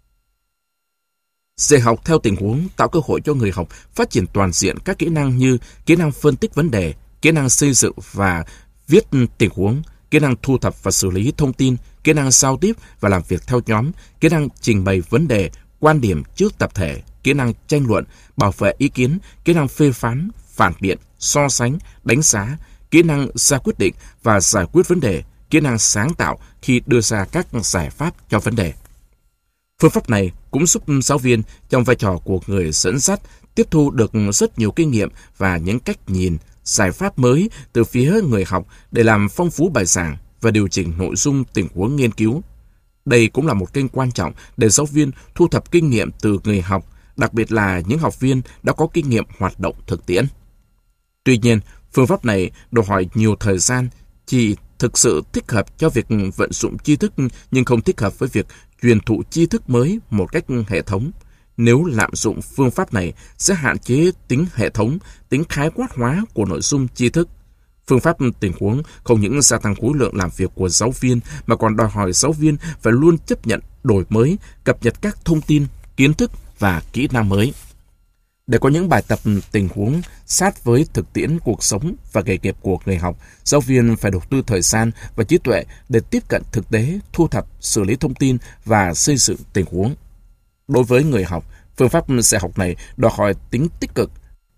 Dạy học theo tình huống tạo cơ hội cho người học phát triển toàn diện các kỹ năng như kỹ năng phân tích vấn đề, kỹ năng xây dựng và viết tình huống, kỹ năng thu thập và xử lý thông tin, kỹ năng giao tiếp và làm việc theo nhóm, kỹ năng trình bày vấn đề, quan điểm trước tập thể, kỹ năng tranh luận, bảo vệ ý kiến, kỹ năng phê phán, phản biện, so sánh, đánh giá, kỹ năng ra quyết định và giải quyết vấn đề, kỹ năng sáng tạo khi đưa ra các giải pháp cho vấn đề. Phương pháp này cũng giúp giáo viên trong vai trò của người dẫn dắt tiếp thu được rất nhiều kinh nghiệm và những cách nhìn, giải pháp mới từ phía người học để làm phong phú bài giảng và điều chỉnh nội dung tình huống nghiên cứu. Đây cũng là một kênh quan trọng để giáo viên thu thập kinh nghiệm từ người học, đặc biệt là những học viên đã có kinh nghiệm hoạt động thực tiễn. Tuy nhiên, phương pháp này đòi hỏi nhiều thời gian, chỉ thực sự thích hợp cho việc vận dụng tri thức nhưng không thích hợp với việc truyền thụ tri thức mới một cách hệ thống. Nếu lạm dụng phương pháp này sẽ hạn chế tính hệ thống, tính khái quát hóa của nội dung tri thức. Phương pháp tình huống không những gia tăng khối lượng làm việc của giáo viên mà còn đòi hỏi giáo viên phải luôn chấp nhận đổi mới, cập nhật các thông tin, kiến thức và kỹ năng mới. Để có những bài tập tình huống sát với thực tiễn cuộc sống và nghề nghiệp của người học, giáo viên phải đầu tư thời gian và trí tuệ để tiếp cận thực tế, thu thập, xử lý thông tin và xây dựng tình huống. Đối với người học, phương pháp dạy học này đòi hỏi tính tích cực,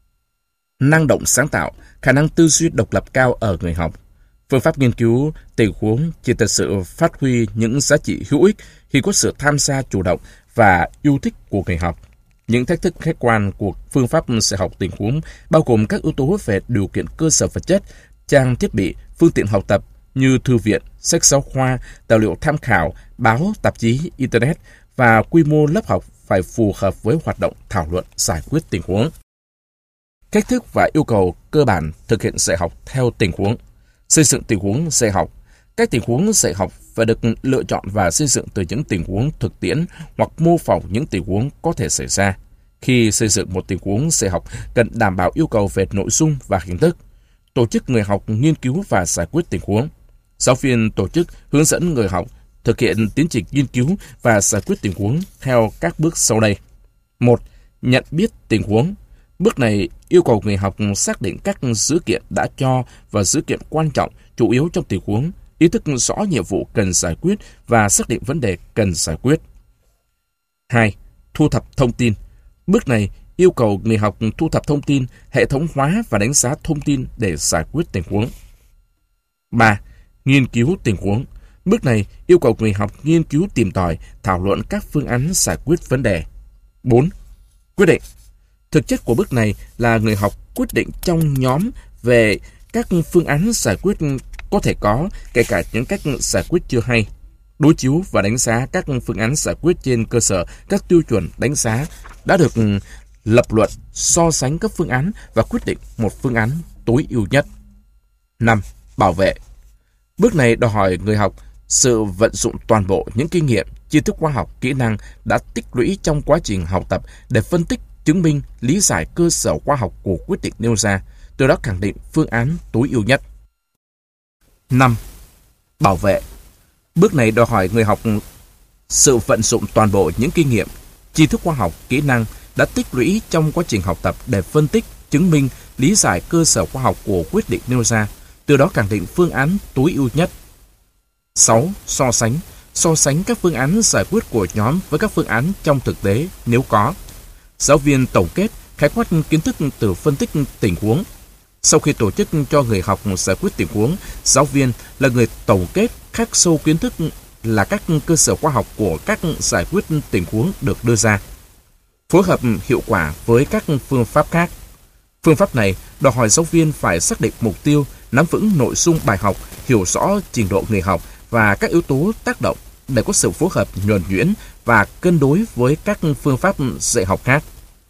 năng động sáng tạo, khả năng tư duy độc lập cao ở người học. Phương pháp nghiên cứu tình huống chỉ thật sự phát huy những giá trị hữu ích khi có sự tham gia chủ động và yêu thích của người học. Những thách thức khách quan của phương pháp dạy học tình huống bao gồm các yếu tố về điều kiện cơ sở vật chất, trang thiết bị, phương tiện học tập như thư viện, sách giáo khoa, tài liệu tham khảo, báo, tạp chí, Internet và quy mô lớp học phải phù hợp với hoạt động thảo luận giải quyết tình huống. Cách thức và yêu cầu cơ bản thực hiện dạy học theo tình huống. Xây dựng tình huống dạy học. Các tình huống dạy học phải được lựa chọn và xây dựng từ những tình huống thực tiễn hoặc mô phỏng những tình huống có thể xảy ra. Khi xây dựng một tình huống dạy học cần đảm bảo yêu cầu về nội dung và hình thức. Tổ chức người học nghiên cứu và giải quyết tình huống. Giáo viên tổ chức hướng dẫn người học thực hiện tiến trình nghiên cứu và giải quyết tình huống theo các bước sau đây. 1. Nhận biết tình huống. Bước này yêu cầu người học xác định các dữ kiện đã cho và dữ kiện quan trọng, chủ yếu trong tình huống, ý thức rõ nhiệm vụ cần giải quyết và xác định vấn đề cần giải quyết. 2. Thu thập thông tin. Bước này yêu cầu người học thu thập thông tin, hệ thống hóa và đánh giá thông tin để giải quyết tình huống. 3. Nghiên cứu tình huống. Bước này yêu cầu người học nghiên cứu tìm tòi, thảo luận các phương án giải quyết vấn đề. 4. Quyết định. Thực chất của bước này là người học quyết định trong nhóm về các phương án giải quyết có thể có, kể cả những cách giải quyết chưa hay. Đối chiếu và đánh giá các phương án giải quyết trên cơ sở các tiêu chuẩn đánh giá đã được lập luận, so sánh các phương án và quyết định một phương án tối ưu nhất. 5. Bảo vệ. Bước này đòi hỏi người học sự vận dụng toàn bộ những kinh nghiệm, tri thức khoa học, kỹ năng đã tích lũy trong quá trình học tập để phân tích, chứng minh, lý giải cơ sở khoa học của quyết định nêu ra, từ đó khẳng định phương án tối ưu nhất. 5. Bảo vệ. Bước này đòi hỏi người học sự vận dụng toàn bộ những kinh nghiệm, tri thức khoa học, kỹ năng đã tích lũy trong quá trình học tập để phân tích, chứng minh, lý giải cơ sở khoa học của quyết định nêu ra, từ đó khẳng định phương án tối ưu nhất. 6. So sánh. So sánh các phương án giải quyết của nhóm với các phương án trong thực tế nếu có. Giáo viên tổng kết, khái quát kiến thức từ phân tích tình huống. Sau khi tổ chức cho người học giải quyết tình huống, giáo viên là người tổng kết, khắc sâu kiến thức là các cơ sở khoa học của các giải quyết tình huống được đưa ra. Phối hợp hiệu quả với các phương pháp khác. Phương pháp này đòi hỏi giáo viên phải xác định mục tiêu, nắm vững nội dung bài học, hiểu rõ trình độ người học và các yếu tố tác động để có sự phối hợp nhuần nhuyễn và cân đối với các phương pháp dạy học khác.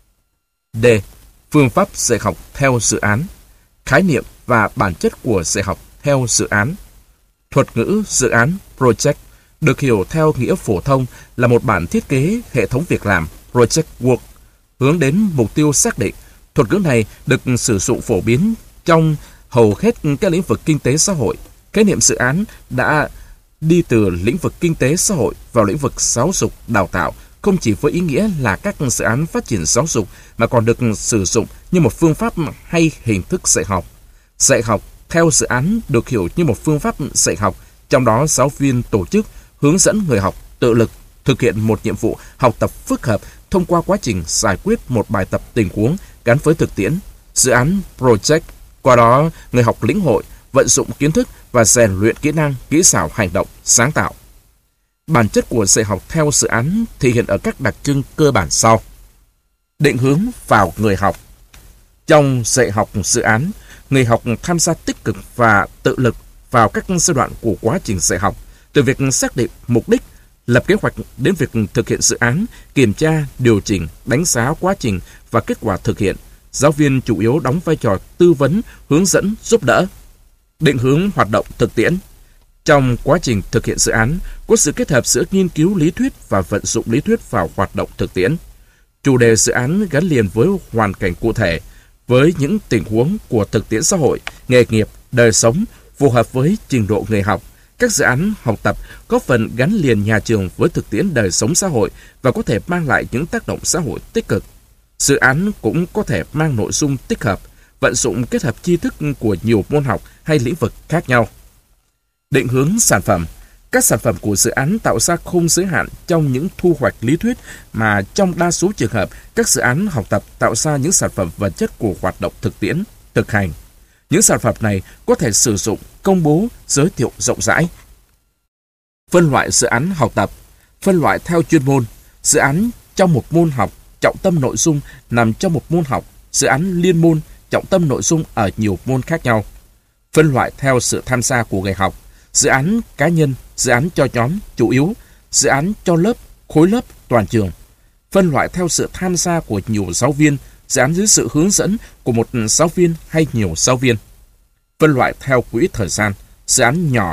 D. Phương pháp dạy học theo dự án. Khái niệm và bản chất của dạy học theo dự án. Thuật ngữ dự án project được hiểu theo nghĩa phổ thông là một bản thiết kế hệ thống việc làm project work hướng đến mục tiêu xác định. Thuật ngữ này được sử dụng phổ biến trong hầu hết các lĩnh vực kinh tế xã hội. Khái niệm dự án đã đi từ lĩnh vực kinh tế xã hội vào lĩnh vực giáo dục đào tạo, không chỉ với ý nghĩa là các dự án phát triển giáo dục mà còn được sử dụng như một phương pháp hay hình thức dạy học. Dạy học theo dự án được hiểu như một phương pháp dạy học, trong đó giáo viên tổ chức hướng dẫn người học tự lực thực hiện một nhiệm vụ học tập phức hợp thông qua quá trình giải quyết một bài tập tình huống gắn với thực tiễn. Dự án project, qua đó người học lĩnh hội, vận dụng kiến thức và rèn luyện kỹ năng, kỹ xảo hành động, sáng tạo. Bản chất của dạy học theo dự án thể hiện ở các đặc trưng cơ bản sau. Định hướng vào người học. Trong dạy học dự án, người học tham gia tích cực và tự lực vào các giai đoạn của quá trình dạy học, từ việc xác định mục đích, lập kế hoạch đến việc thực hiện dự án, kiểm tra, điều chỉnh, đánh giá quá trình và kết quả thực hiện. Giáo viên chủ yếu đóng vai trò tư vấn, hướng dẫn, giúp đỡ. Định hướng hoạt động thực tiễn. Trong quá trình thực hiện dự án, có sự kết hợp giữa nghiên cứu lý thuyết và vận dụng lý thuyết vào hoạt động thực tiễn. Chủ đề dự án gắn liền với hoàn cảnh cụ thể, với những tình huống của thực tiễn xã hội, nghề nghiệp, đời sống, phù hợp với trình độ người học. Các dự án học tập có phần gắn liền nhà trường với thực tiễn đời sống xã hội và có thể mang lại những tác động xã hội tích cực. Dự án cũng có thể mang nội dung tích hợp, vận dụng kết hợp tri thức của nhiều môn học hay lĩnh vực khác nhau. Định hướng sản phẩm. Các sản phẩm của dự án tạo ra không giới hạn trong những thu hoạch lý thuyết, mà trong đa số trường hợp, các dự án học tập tạo ra những sản phẩm vật chất của hoạt động thực tiễn, thực hành. Những sản phẩm này có thể sử dụng, công bố, giới thiệu rộng rãi. Phân loại dự án học tập. Phân loại theo chuyên môn. Dự án trong một môn học, trọng tâm nội dung nằm trong một môn học. Dự án liên môn, trọng tâm nội dung ở nhiều môn khác nhau. Phân loại theo sự tham gia của người học. Dự án cá nhân, dự án cho nhóm, chủ yếu, dự án cho lớp, khối lớp, toàn trường. Phân loại theo sự tham gia của nhiều giáo viên, dự án dưới sự hướng dẫn của một giáo viên hay nhiều giáo viên. Phân loại theo quỹ thời gian, dự án nhỏ,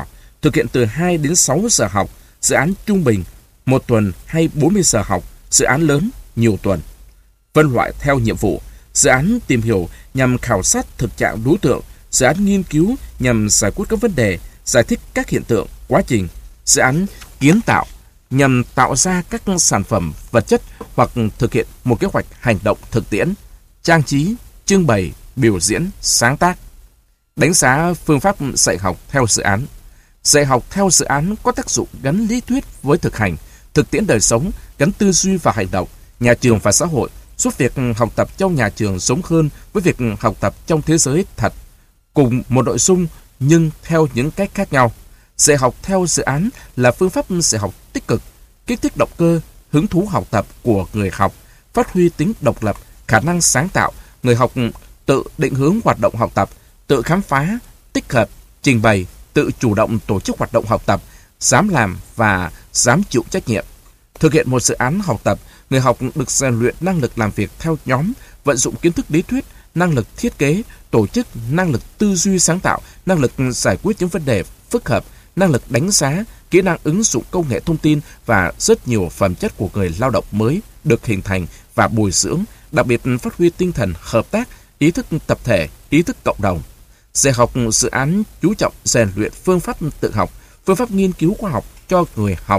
thực hiện từ 2 đến 6 giờ học, dự án trung bình, 1 tuần hay 40 giờ học, dự án lớn, nhiều tuần. Phân loại theo nhiệm vụ, dự án tìm hiểu nhằm khảo sát thực trạng đối tượng, dự án nghiên cứu nhằm giải quyết các vấn đề, giải thích các hiện tượng, quá trình, dự án kiến tạo nhằm tạo ra các sản phẩm vật chất hoặc thực hiện một kế hoạch hành động thực tiễn, trang trí, trưng bày, biểu diễn, sáng tác. Đánh giá phương pháp dạy học theo dự án. Dạy học theo dự án có tác dụng gắn lý thuyết với thực hành, thực tiễn đời sống, gắn tư duy và hành động, nhà trường và xã hội, giúp việc học tập trong nhà trường giống hơn với việc học tập trong thế giới thật, cùng một nội dung nhưng theo những cách khác nhau. Dạy học theo dự án là phương pháp dạy học tích cực, kích thích động cơ, hứng thú học tập của người học, phát huy tính độc lập, khả năng sáng tạo, người học tự định hướng hoạt động học tập, tự khám phá, tích hợp, trình bày, tự chủ động tổ chức hoạt động học tập, dám làm và dám chịu trách nhiệm. Thực hiện một dự án học tập, người học được rèn luyện năng lực làm việc theo nhóm, vận dụng kiến thức lý thuyết, năng lực thiết kế, tổ chức, năng lực tư duy sáng tạo, năng lực giải quyết những vấn đề phức hợp, năng lực đánh giá, kỹ năng ứng dụng công nghệ thông tin và rất nhiều phẩm chất của người lao động mới được hình thành và bồi dưỡng, đặc biệt phát huy tinh thần hợp tác, ý thức tập thể, ý thức cộng đồng. Dạy học dự án chú trọng rèn luyện phương pháp tự học, phương pháp nghiên cứu khoa học cho người học.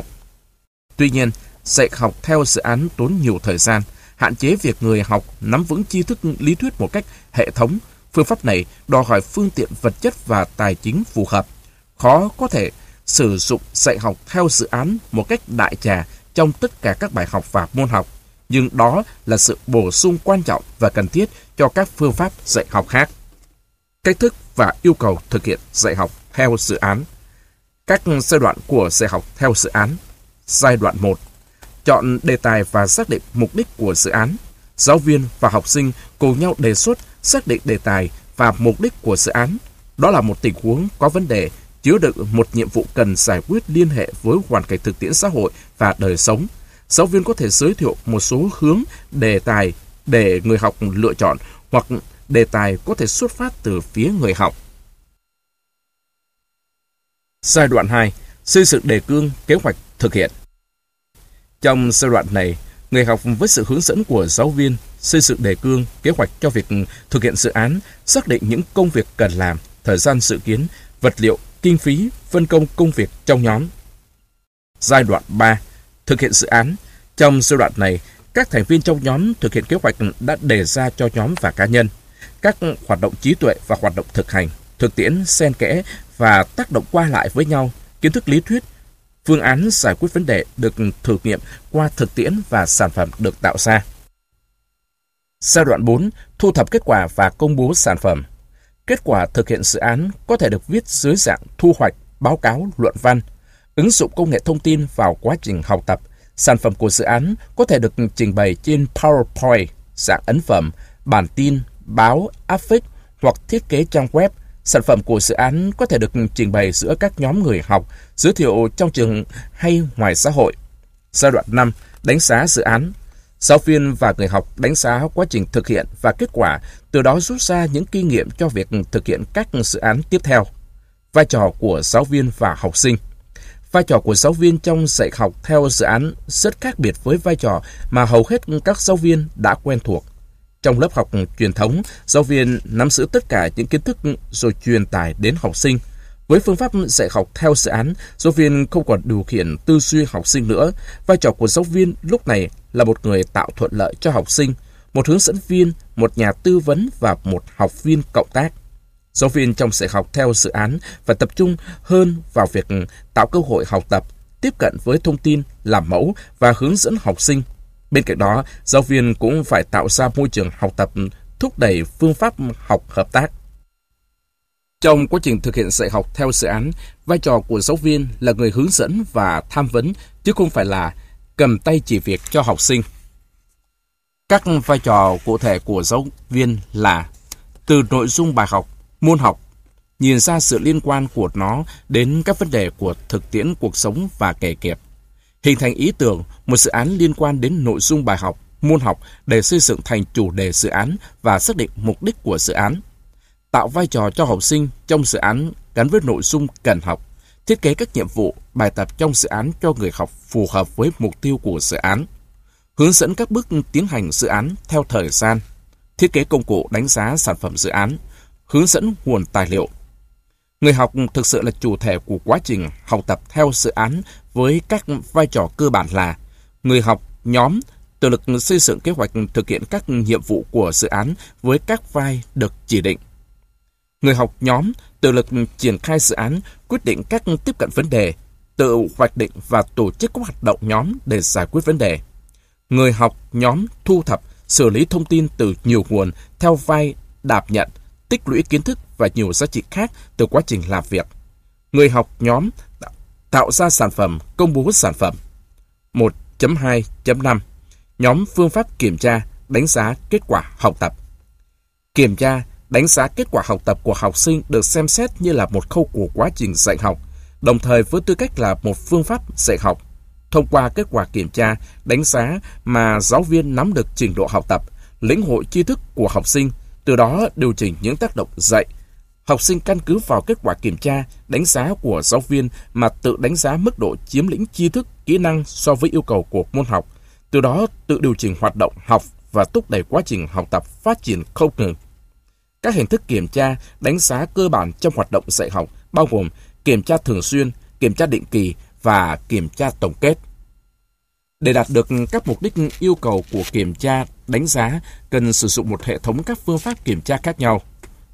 Tuy nhiên, dạy học theo dự án tốn nhiều thời gian, hạn chế việc người học nắm vững tri thức lý thuyết một cách hệ thống. Phương pháp này đòi hỏi phương tiện vật chất và tài chính phù hợp. Khó có thể sử dụng dạy học theo dự án một cách đại trà trong tất cả các bài học và môn học, nhưng đó là sự bổ sung quan trọng và cần thiết cho các phương pháp dạy học khác. Cách thức và yêu cầu thực hiện dạy học theo dự án. Các giai đoạn của dạy học theo dự án. Giai đoạn 1. Chọn đề tài và xác định mục đích của dự án. Giáo viên và học sinh cùng nhau đề xuất, xác định đề tài và mục đích của dự án. Đó là một tình huống có vấn đề, chứa đựng một nhiệm vụ cần giải quyết liên hệ với hoàn cảnh thực tiễn xã hội và đời sống. Giáo viên có thể giới thiệu một số hướng đề tài để người học lựa chọn, hoặc đề tài có thể xuất phát từ phía người học. Giai đoạn 2. Xây dựng đề cương, kế hoạch thực hiện. Trong giai đoạn này, người học với sự hướng dẫn của giáo viên xây dựng đề cương, kế hoạch cho việc thực hiện dự án, xác định những công việc cần làm, thời gian dự kiến, vật liệu, kinh phí, phân công công việc trong nhóm. Giai đoạn 3. Thực hiện dự án. Trong giai đoạn này, các thành viên trong nhóm thực hiện kế hoạch đã đề ra cho nhóm và cá nhân. Các hoạt động trí tuệ và hoạt động thực hành, thực tiễn xen kẽ và tác động qua lại với nhau, kiến thức lý thuyết, phương án giải quyết vấn đề được thử nghiệm qua thực tiễn và sản phẩm được tạo ra. Giai đoạn 4. Thu thập kết quả và công bố sản phẩm. Kết quả thực hiện dự án có thể được viết dưới dạng thu hoạch, báo cáo, luận văn. Ứng dụng công nghệ thông tin vào quá trình học tập. Sản phẩm của dự án có thể được trình bày trên PowerPoint, dạng ấn phẩm, bản tin, báo, áp phích hoặc thiết kế trang web. Sản phẩm của dự án có thể được trình bày giữa các nhóm người học, giới thiệu trong trường hay ngoài xã hội. Giai đoạn 5. Đánh giá dự án. Giáo viên và người học đánh giá quá trình thực hiện và kết quả, từ đó rút ra những kinh nghiệm cho việc thực hiện các dự án tiếp theo. Vai trò của giáo viên và học sinh. Vai trò của giáo viên trong dạy học theo dự án rất khác biệt với vai trò mà hầu hết các giáo viên đã quen thuộc. Trong lớp học truyền thống, giáo viên nắm giữ tất cả những kiến thức rồi truyền tải đến học sinh. Với phương pháp dạy học theo dự án, giáo viên không còn điều khiển tư duy học sinh nữa. Vai trò của giáo viên lúc này là một người tạo thuận lợi cho học sinh, một hướng dẫn viên, một nhà tư vấn và một học viên cộng tác. Giáo viên trong dạy học theo dự án phải tập trung hơn vào việc tạo cơ hội học tập, tiếp cận với thông tin, làm mẫu và hướng dẫn học sinh. Bên cạnh đó, giáo viên cũng phải tạo ra môi trường học tập thúc đẩy phương pháp học hợp tác. Trong quá trình thực hiện dạy học theo dự án, vai trò của giáo viên là người hướng dẫn và tham vấn, chứ không phải là cầm tay chỉ việc cho học sinh. Các vai trò cụ thể của giáo viên là từ nội dung bài học, môn học, nhìn ra sự liên quan của nó đến các vấn đề của thực tiễn cuộc sống và nghề nghiệp. Hình thành ý tưởng, một dự án liên quan đến nội dung bài học, môn học để xây dựng thành chủ đề dự án và xác định mục đích của dự án. Tạo vai trò cho học sinh trong dự án gắn với nội dung cần học. Thiết kế các nhiệm vụ, bài tập trong dự án cho người học phù hợp với mục tiêu của dự án. Hướng dẫn các bước tiến hành dự án theo thời gian. Thiết kế công cụ đánh giá sản phẩm dự án. Hướng dẫn nguồn tài liệu. Người học thực sự là chủ thể của quá trình học tập theo dự án với các vai trò cơ bản là người học, nhóm, tự lực xây dựng kế hoạch thực hiện các nhiệm vụ của dự án với các vai được chỉ định. Người học nhóm tự lực triển khai dự án, quyết định cách tiếp cận vấn đề, tự hoạch định và tổ chức các hoạt động nhóm để giải quyết vấn đề. Người học nhóm thu thập, xử lý thông tin từ nhiều nguồn theo vai đảm nhận, tích lũy kiến thức và nhiều giá trị khác từ quá trình làm việc. Người học nhóm tạo ra sản phẩm, công bố sản phẩm. 1.2.5 Nhóm phương pháp kiểm tra, đánh giá kết quả học tập. Kiểm tra, đánh giá kết quả học tập của học sinh được xem xét như là một khâu của quá trình dạy học, đồng thời với tư cách là một phương pháp dạy học. Thông qua kết quả kiểm tra, đánh giá mà giáo viên nắm được trình độ học tập, lĩnh hội tri thức của học sinh, từ đó điều chỉnh những tác động dạy. Học sinh căn cứ vào kết quả kiểm tra, đánh giá của giáo viên mà tự đánh giá mức độ chiếm lĩnh tri thức, kỹ năng so với yêu cầu của môn học, từ đó tự điều chỉnh hoạt động học và thúc đẩy quá trình học tập phát triển không ngừng. Các hình thức kiểm tra, đánh giá cơ bản trong hoạt động dạy học bao gồm kiểm tra thường xuyên, kiểm tra định kỳ và kiểm tra tổng kết. Để đạt được các mục đích yêu cầu của kiểm tra, đánh giá, cần sử dụng một hệ thống các phương pháp kiểm tra khác nhau.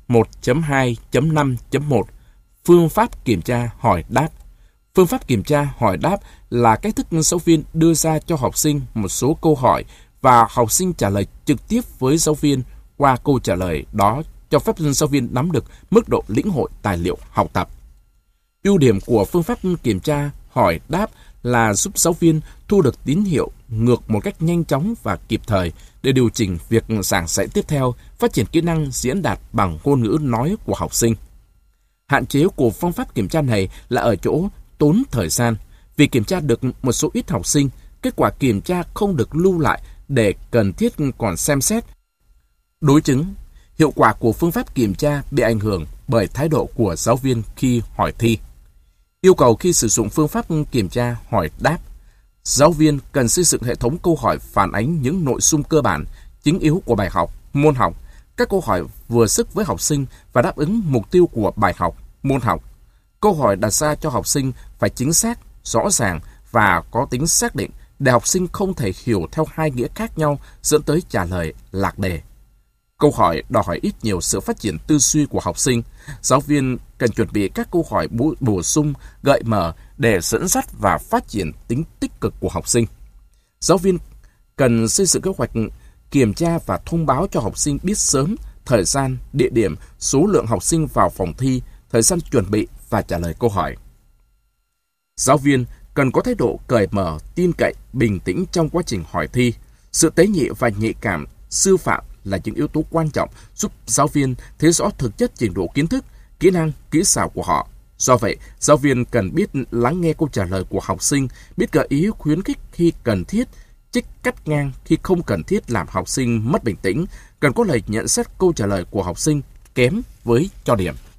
1.2.5.1 Phương pháp kiểm tra hỏi đáp. Phương pháp kiểm tra hỏi đáp là cách thức giáo viên đưa ra cho học sinh một số câu hỏi và học sinh trả lời trực tiếp với giáo viên qua câu trả lời đó, cho phép giáo viên nắm được mức độ lĩnh hội tài liệu học tập. Ưu điểm của phương pháp kiểm tra hỏi đáp là giúp giáo viên thu được tín hiệu ngược một cách nhanh chóng và kịp thời để điều chỉnh việc giảng dạy tiếp theo, phát triển kỹ năng diễn đạt bằng ngôn ngữ nói của học sinh. Hạn chế của phương pháp kiểm tra này là ở chỗ tốn thời gian. Vì kiểm tra được một số ít học sinh, kết quả kiểm tra không được lưu lại để cần thiết còn xem xét. Đối chứng, hiệu quả của phương pháp kiểm tra bị ảnh hưởng bởi thái độ của giáo viên khi hỏi thi. Yêu cầu khi sử dụng phương pháp kiểm tra hỏi đáp, giáo viên cần xây dựng hệ thống câu hỏi phản ánh những nội dung cơ bản, chính yếu của bài học, môn học. Các câu hỏi vừa sức với học sinh và đáp ứng mục tiêu của bài học, môn học. Câu hỏi đặt ra cho học sinh phải chính xác, rõ ràng và có tính xác định để học sinh không thể hiểu theo hai nghĩa khác nhau dẫn tới trả lời lạc đề. Câu hỏi đòi hỏi ít nhiều sự phát triển tư duy của học sinh. Giáo viên cần chuẩn bị các câu hỏi bổ sung, gợi mở để dẫn dắt và phát triển tính tích cực của học sinh. Giáo viên cần xây dựng kế hoạch kiểm tra và thông báo cho học sinh biết sớm thời gian, địa điểm, số lượng học sinh vào phòng thi, thời gian chuẩn bị và trả lời câu hỏi. Giáo viên cần có thái độ cởi mở, tin cậy, bình tĩnh trong quá trình hỏi thi. Sự tế nhị và nhạy cảm sư phạm là những yếu tố quan trọng giúp giáo viên thấy rõ thực chất trình độ kiến thức, kỹ năng, kỹ xảo của họ. Do vậy, giáo viên cần biết lắng nghe câu trả lời của học sinh, biết gợi ý khuyến khích khi cần thiết, trích cắt ngang khi không cần thiết làm học sinh mất bình tĩnh, cần có lời nhận xét câu trả lời của học sinh kém với cho điểm.